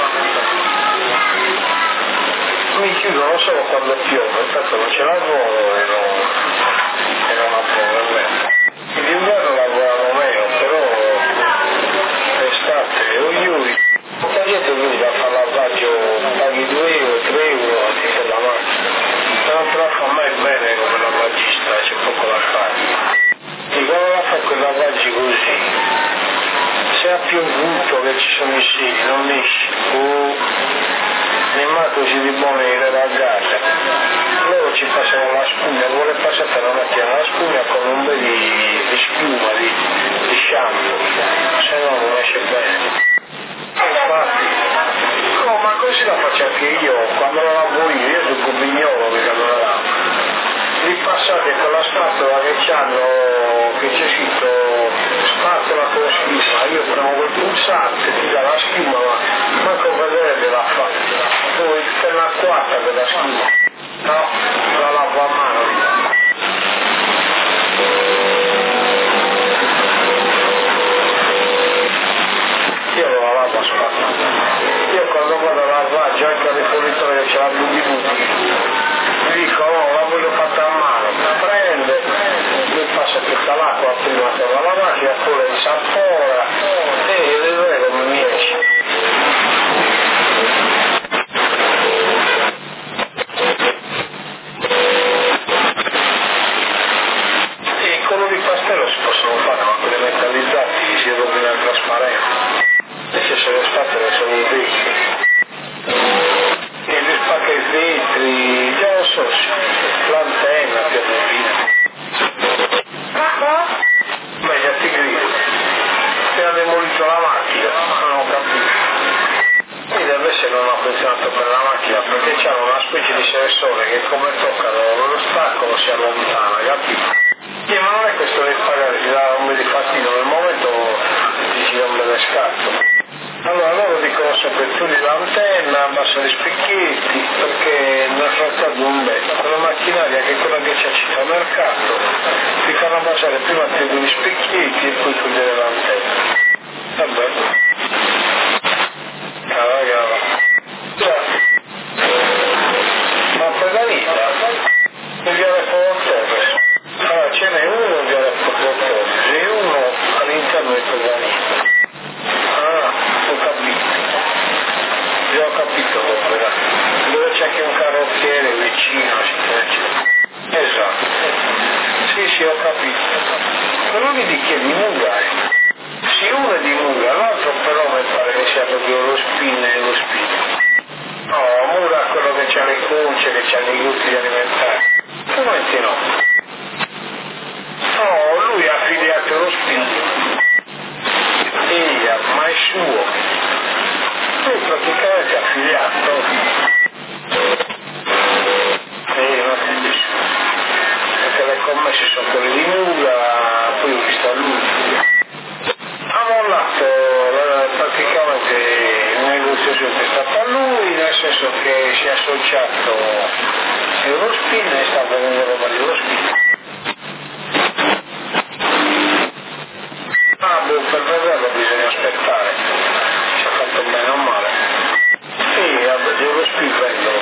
Speaker 3: mi chiudono solo quando piove, perché non c'è lavoro e non lavoro. D'inverno lavorano meno, però l'estate la gente viene a fare lavaggio, paghi 2 euro, 3 euro per la macchina, ma non te la fa mai bene come lavagista, c'è poco da fare. E quando la fa quei lavaggi così, se ha piovuto che ci sono i sili, non esci, nemmeno si dipone di lavaggiare, loro ci passano la spugna, vuole passare la mattina la spugna con un bel di schiuma, di shampoo, se no non esce bene. Infatti, no, ma così la faccio anche io, quando la lavo io sono un bignolo che la lavo. Li passate con la spatola che c'hanno, che c'è scritto spatola con schiuma, io prendo quel pulsante, ti dà la schiuma, ma manco vedere che la fa. Poi per la quarta della schiuma, no, la lavo a mano. Io lo lavo a spatola. Io quando vado a lavare, anche alle poliziotti che ce l'hanno di tutti, mi dico, oh, la voglio fatta a mano, prende, mi passa tutta l'acqua prima per la macchina, poi la insapora e vedrei come mi esce. E quello di pastello si possono fare, ma quelli metallizzati si rovina il trasparente. Invece se le spatole sono vetri e le spacca i vetri, già lo so, l'antenna più fine. Ma gli altri grido, se ha demolito la macchina, non ho capito. Quindi adesso non ha funzionato per la macchina perché c'hanno una specie di sensore che come toccano lo stacco si allontana, capito? Sì, ma non è questo di pagare, ti dà un po' di fastidio, nel momento dici non me ne scatto. Allora loro dicono sempre togli l'antenna, abbassa gli specchietti, perché nel frattempo un bel, quella macchinaria che è quella che c'è al supermercato, ti fanno abbassare prima gli specchietti e poi togliere l'antenna. Vabbè. Cavagava. Già. Ma per la vita, il viale Portorres. Allora ce n'è uno il viale Portorres e uno all'interno di quella vita. Ho capito, io ho capito dove c'è anche un carrozziere vicino, eccetera. Esatto, sì, ho capito. Però vedi che è di Muga, sì, uno è di Muga, l'altro però mi pare che sia proprio lo spin e lo spin. No, Muga è quello che c'ha le conce, che c'ha i gruppi alimentari. Come no? No, lui ha affiliato lo spin. Ma è suo, lui praticamente è affiliato e non si dice perché le commesse sono quelle di Muga, poi ho visto a lui ha mollato praticamente il negozio che è stato a lui, nel senso che si è associato Eurospin e sta venendo roba di Eurospin. Per vederlo bisogna aspettare, ci ha fatto bene o male. Sì, devo scriverlo.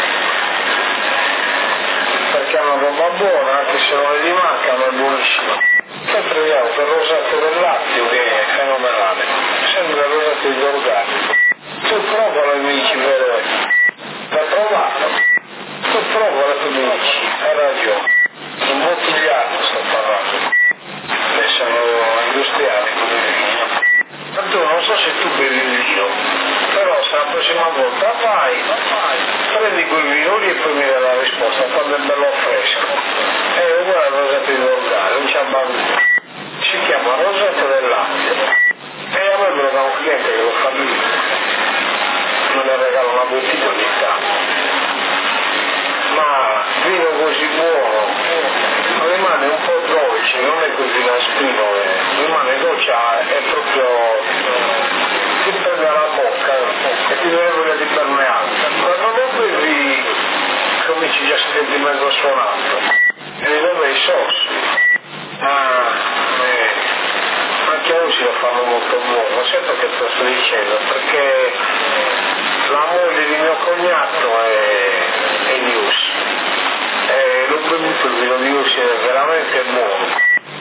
Speaker 3: Perché è una roba buona, anche se non è di marca, ma è buonissima. Poi prendiamo per rosato del Lazio che è fenomenale, sembra il rosato di organico. Tu provalo e mi dici vero è. L'hai provato? Tu provalo e mi dici, hai ragione. Imbottigliato sto parlando. Sono industriali come vino. Tanto non so se tu bevi il vino, però se la prossima volta vai, prendi quel vino lì e poi mi dai la risposta quando è bello fresco. È uguale al rosato di Organo, non c'è bagno. Si chiama rosato del Lazio. E a me me lo dà un cliente che lo fa lui. Me ne regala una bottiglia ogni tanto. Ma vino così buono rimane un po' dolce, non è così nasprino, rimane dolce, è proprio ti prende la bocca e ti viene voglia di berne alta. Quando lo bevi cominci già a sentirti mezzo suonato e li dove i sorsi. Anche oggi lo fanno molto buono, certo che te lo sto dicendo, perché la moglie di mio cognato è News. L'ho bevuto il vino di News, è veramente buono.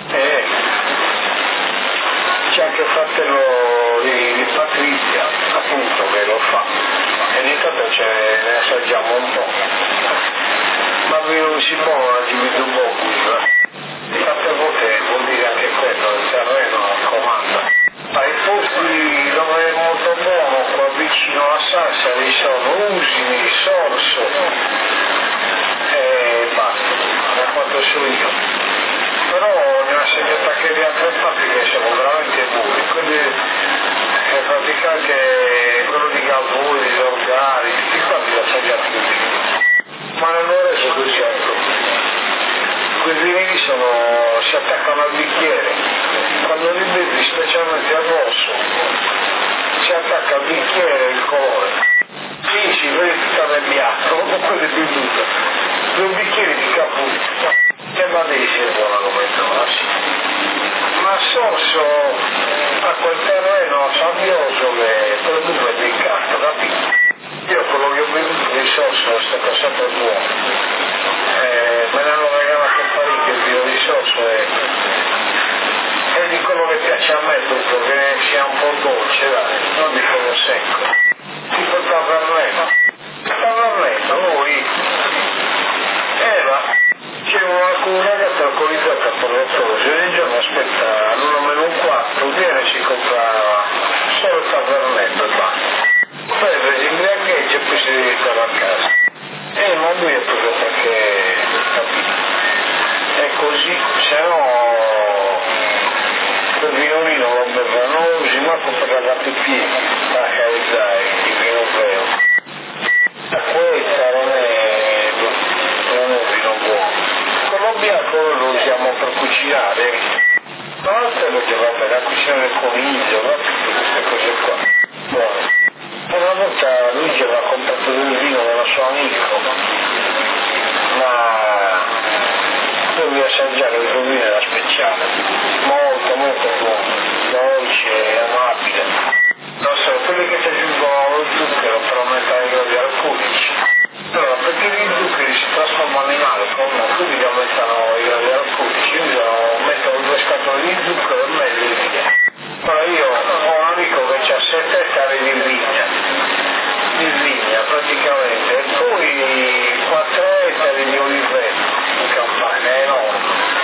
Speaker 3: C'è anche il fratello di Patrizia, appunto, che lo fa. E ogni tanto ne assaggiamo un po'. Ma vino si buono la divido un po' qui. Tante volte vuol dire anche quello, il terreno comanda. Ma i posti dove è molto buono, qua vicino a Sassari, sono Usini, Sorso e basta, da quanto so io. Però ne ho assaggiato anche di altre parti che sono veramente buoni, quindi praticamente quello di Galvuri, di Orgari, tutti quanti li ho assaggiati tutti. Ma non ho reso così altro. Quei vini si attaccano al bicchiere, quando li bevi specialmente al rosso si attacca al bicchiere il colore, si vede tutta nebbiato, quello è più tutto, 2 bicchieri di cappuccio, che Madesi è buona come zona, sì. Ma Sorso ha quel terreno sabbioso che per lui è delicato, capito? Io quello che ho bevuto di Sorso è stato sempre buono. Me ne hanno regalato parecchio il vino di Sorso e di quello che piace a me tutto, che sia un po' dolce, dai, non di quello secco. Tipo il Tavernetto, lui c'è una ragazza alcolizzata per l'ottosi, ogni giorno aspetta all'1-1 viene e si compra solo il Tavernetto e basta. Poi si imbriagheggia e poi si ritorna a casa. Ma lui è proprio perché è così, se no quel vino lo bevo, non lo usi manco per la pipì, per carità, il vino vero. Questa non è un vino buono. Quello bianco lo usiamo per cucinare, ma quello che va bene, la cucina del coniglio, tutte queste cose qua. Buono. Una volta Luigi aveva comprato del vino da un suo amico, ma dovevi assaggiare il suo vino, era speciale, molto molto buono, dolce e amabile. Non so, quelli che ti aggiungono lo zucchero per aumentare i gradi alcolici. Allora, perché gli zuccheri si trasformano in alcol, quindi aumentano i gradi alcolici, mettono 2 scatole di zucchero e mezzo di via. Ora io ho un amico che ha 7 ettari di vigna praticamente, e poi 4 ettari di oliveto in campagna, è enorme.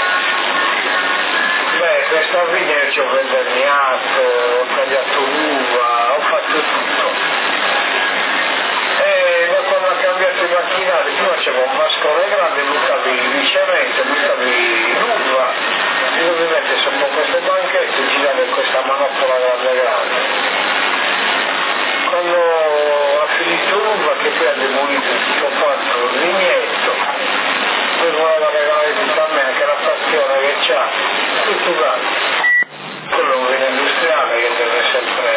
Speaker 3: Questa vigna io ci ho vendemmiato, ho tagliato l'uva, ho fatto tutto. E da quando ho cambiato i macchinari, prima c'era un mascone grande, buttavi il cemento, buttavi l'uva, e dovevi mettere sopra questo banchetto e girare questa manopola grande. Quando ha finito l'uva, che poi ha demolito tutto quanto il vignetto, poi voleva regalare tutta a me anche la stazione che c'ha, tutto grande. Quello è un vino industriale che deve sempre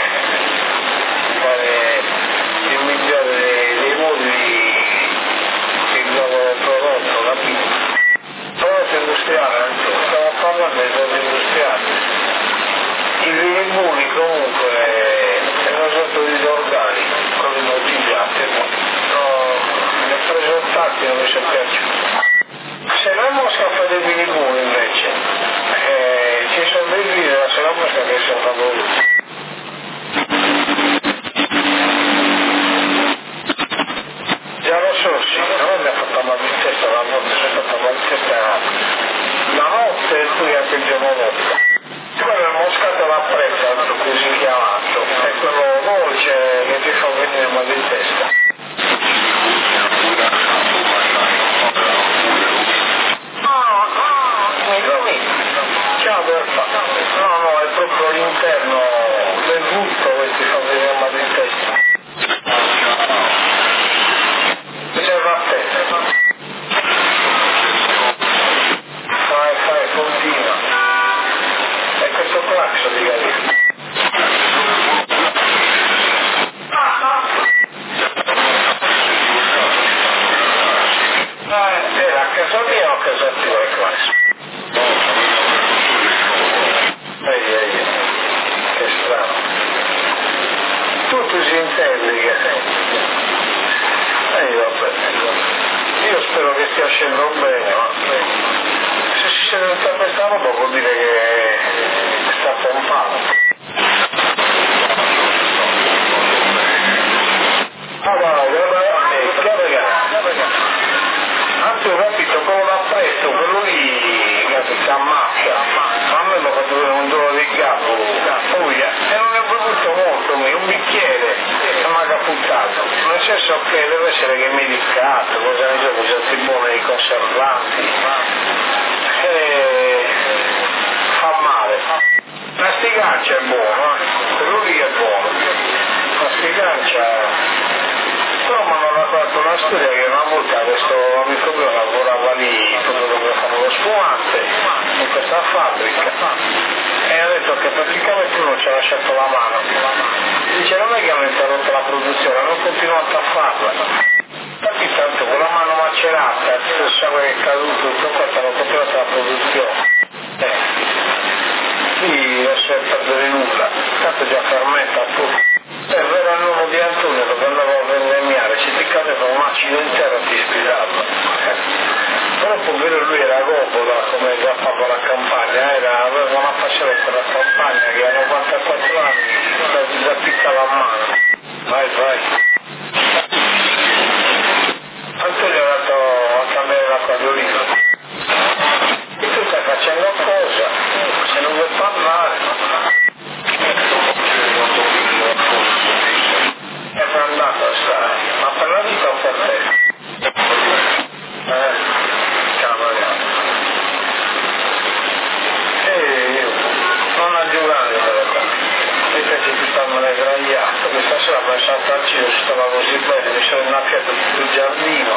Speaker 3: fare il migliore dei modi di nuovo prodotto, capito? Prodotto industriale, anche stiamo parlando di prodotto industriale. I vini buoni comunque è una sorta di organi, quelli bottigliati, ne ho preso tanti, non mi sono piaciuti. Se non Mosca fa dei vini buoni invece, ci sono dei vini della Sera Mosca che sono favoriti. Già lo so, sì, non mi ha fatto mal di testa la notte, si è fatto mal di testa la notte e poi anche il giorno dopo. Quello è il moscato all'apprezza, così chiamato, è quello dolce che ti fa venire mal di testa. tu si intende vabbè. Io spero che stia scendendo bene, ma se si sente questa roba vuol dire che sta pompando. Anzi ho capito, quello da presto, quello lì che si ammazza, a me mi ha fatto vedere un giorno di capo, e non ne ho bevuto molto, un bicchiere, e mi ha caputtato, nel senso che deve essere che medicato, cosa ne so, certi buoni conservanti, fa male. La stigancia è buona, quello lì è buono, la stigancia. Però mi hanno raccontato una storia che una volta questo amico mio lavorava lì proprio dove fanno lo spumante in questa fabbrica e ha detto che praticamente uno ci ha lasciato la mano. Dice non è che hanno interrotto la produzione, hanno continuato a farla. Capito, tanto con la mano macerata, il sangue è caduto, tutto questo hanno continuato la produzione. Qui non si è perdere nulla, tanto già fermenta tutto. È vero il nome di Antonio dove andavo a vendemmiare, ci ti cadeva un macino intero e ti ispirava. Però povero lui era gobola, come già fatto la campagna, aveva una passione per la campagna che a 94 anni già piccava a mano. Vai. Antonio è andato a cambiare la quadrolina. E tu stai facendo cosa? Se non vuoi parlare. È andato a stare, ma per la vita o per te? Cavaliere. E non ha giocato in realtà. E che ci stavano sdraiato, questa sera ho pensato al cielo, stava così bene, mi sono innaffiato tutto il giardino.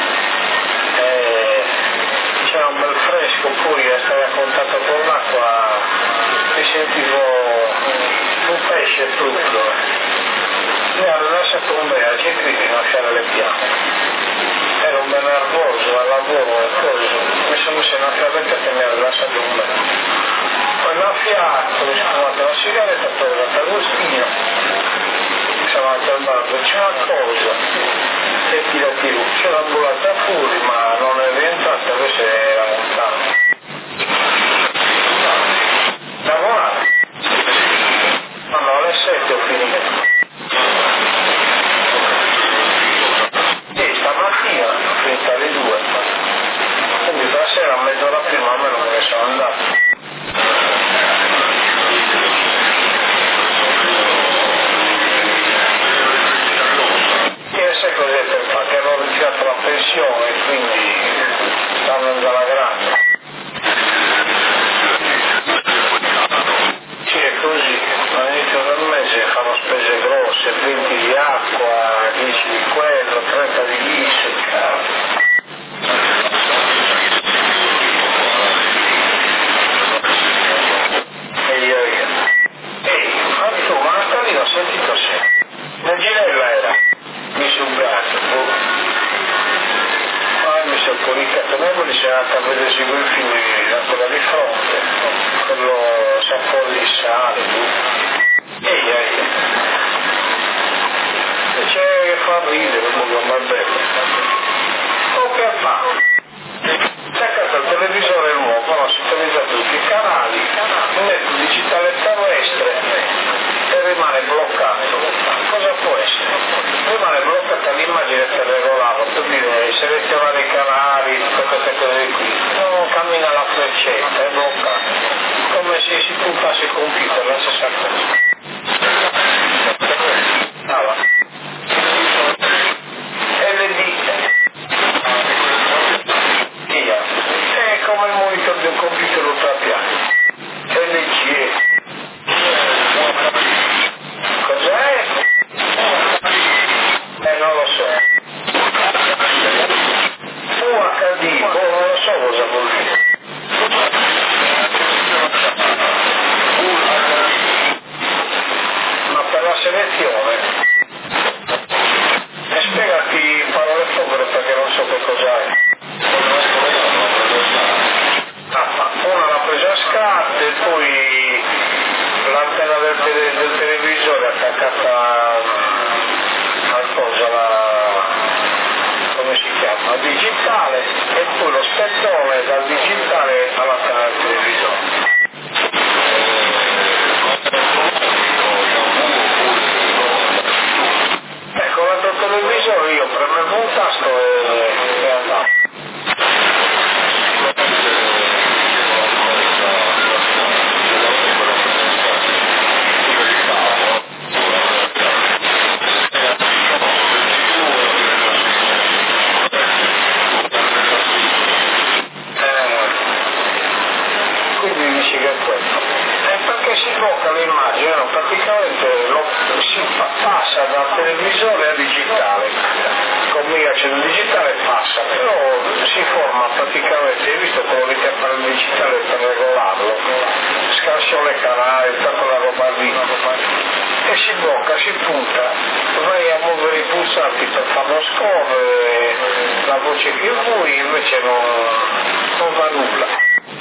Speaker 3: C'era un bel fresco, poi stavo a contatto con l'acqua, mi sentivo un pesce e tutto. Mi ha lasciato un bene, ci quindi a fare le piante. Ero un bel nervoso, al lavoro e cose. Mi sono messo in affiato che mi ha lasciato un bene. Poi innaffiato, ho sfumato la sigaretta, poi ho dato agostino. Siamo andati al bar, c'è una cosa. E tira, c'è l'ambulata fuori, ma non è rientrata, invece era lontano. Lavorare. Ma no, alle 7 ho finito. Stamattina ho finito alle 2, quindi stasera mezz'ora prima almeno me ne sono andato. E sai cos'è per fare? Che avevo ritirato la pensione e quindi sta andando alla grande. Sì, è così, all'inizio del mese fanno spese grosse, 20 di acqua, 10 di quello, 30 di l'ISO, ma tu, ma Natalino ho sentito se la girella era misugato, mi sono coricato, Napoli si è andata a vedere quel film, quella di fronte, quello sapore di sale, e c'è che fa ridere, un po' va bene. O che fa? Staccato il televisore nuovo, no, si utilizza tutti i canali, metto digitale terrestre e rimane bloccato. Cosa può essere? Rimane bloccata l'immagine per regolarlo, per dire selezionare i canali, tutte queste cose qui. Non cammina la freccetta, è bloccato. Come se si puntasse il computer, la stessa cosa. E le dita. È come il monitor di un computer ultrapiano. LG. Cos'è? Non lo so. UHD, non lo so cosa vuol dire. spettone dal digitale all'antena del televisore. Con l'altro televisore io premevo un tasto e andavo. Quindi dici che è questo. Perché si blocca l'immagine, no? Praticamente si passa dal televisore al digitale, con c'è il digitale passa, però si forma praticamente, hai visto quello che per il digitale per regolarlo, scansione canale, tutta quella roba lì, e si blocca, si punta, vai a muovere i pulsanti per farlo scorrere, la voce che vuoi, invece non va nulla.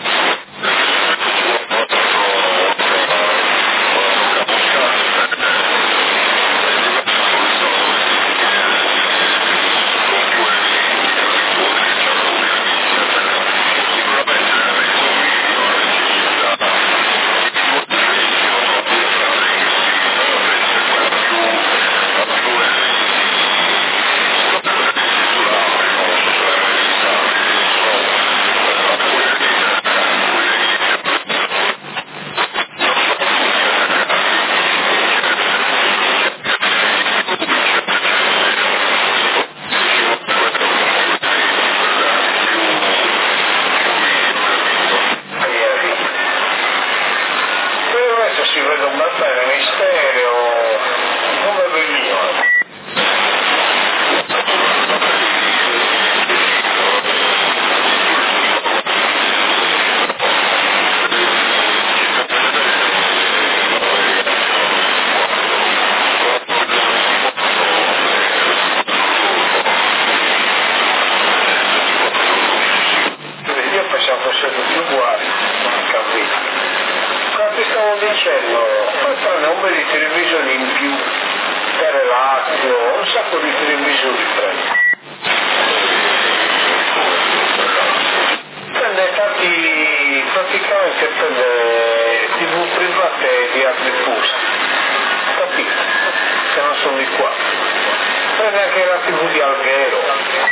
Speaker 3: Si vede un bel bene in stereo, come veniva. Io pensavo fossero tutti uguali, capito? Ti stavo dicendo, poi prende un bel di televisioni in più, per Lazio, un sacco di televisori prende. Prende tanti, praticamente prende TV private di altri posti, capito? Che non sono di qua. Prende anche la TV di Alghero.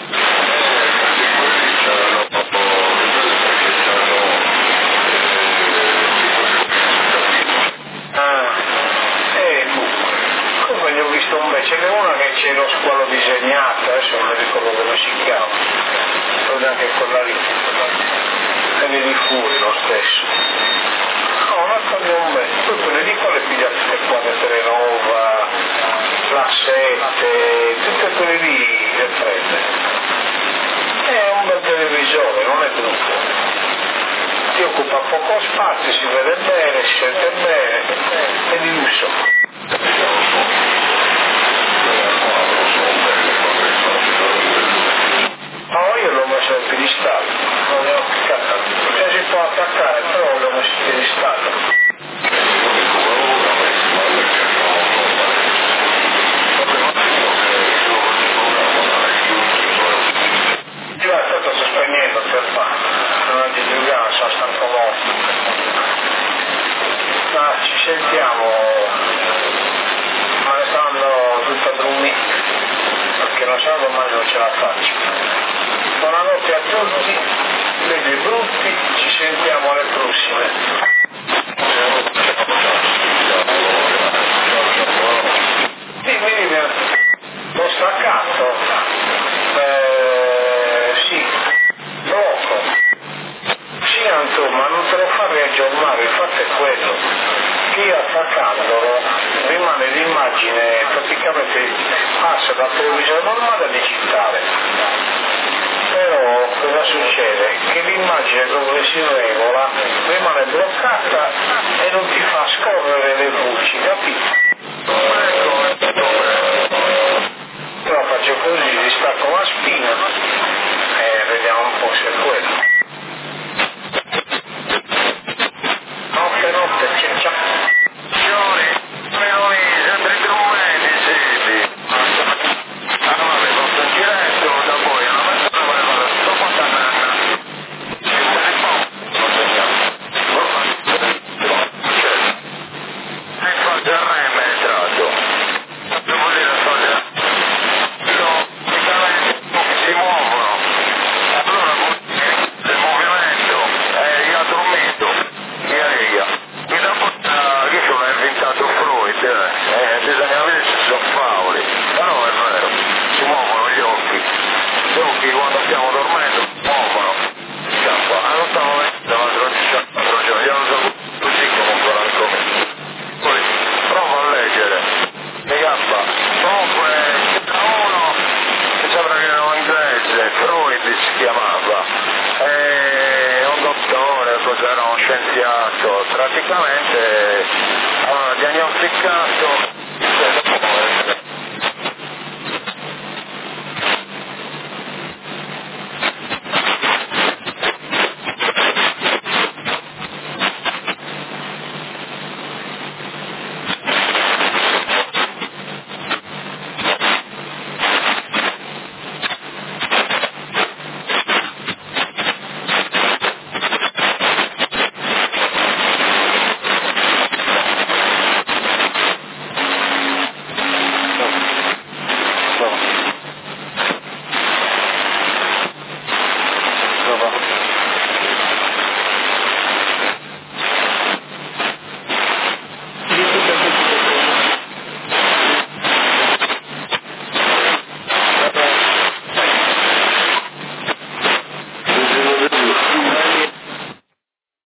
Speaker 3: Ne ho visto ce n'è una che c'è lo squalo disegnato, adesso non mi ricordo come si chiama, poi neanche quella lì, e vieni fuori lo stesso. No, un'altra ne ho messo, poi quelle di quelle pigliate qua, Telenova, la 7, tutte quelle lì le prende. È un bel televisore, non è brutto. Ti occupa poco spazio, si vede bene, si sente bene, è di lusso. No, io l'ho messo al piedistallo, non ne ho attaccato. Cioè si può attaccare, però l'ho messo al piedistallo. Io tanto sto spegnendo per fare, non di giocare, sono stanco morto. Ma ci sentiamo, ma ne stanno tutto a dormire, perché non so domani non ce la faccio. Buonanotte a tutti, belli brutti, ci sentiamo alle prossime. Dimmi, l'ho staccato, sì, poco, sì Anto, ma non te lo fa riaggiornare, il fatto è quello, che io attaccandolo rimane l'immagine, praticamente passa dal televisore normale a digitale. Però cosa succede? Che l'immagine dove si regola rimane bloccata e non ti fa scorrere le voci, capito? Però faccio così, distacco la spina e vediamo un po' se è quello. Notte, ciao. scienziato, praticamente avevano diagnosticato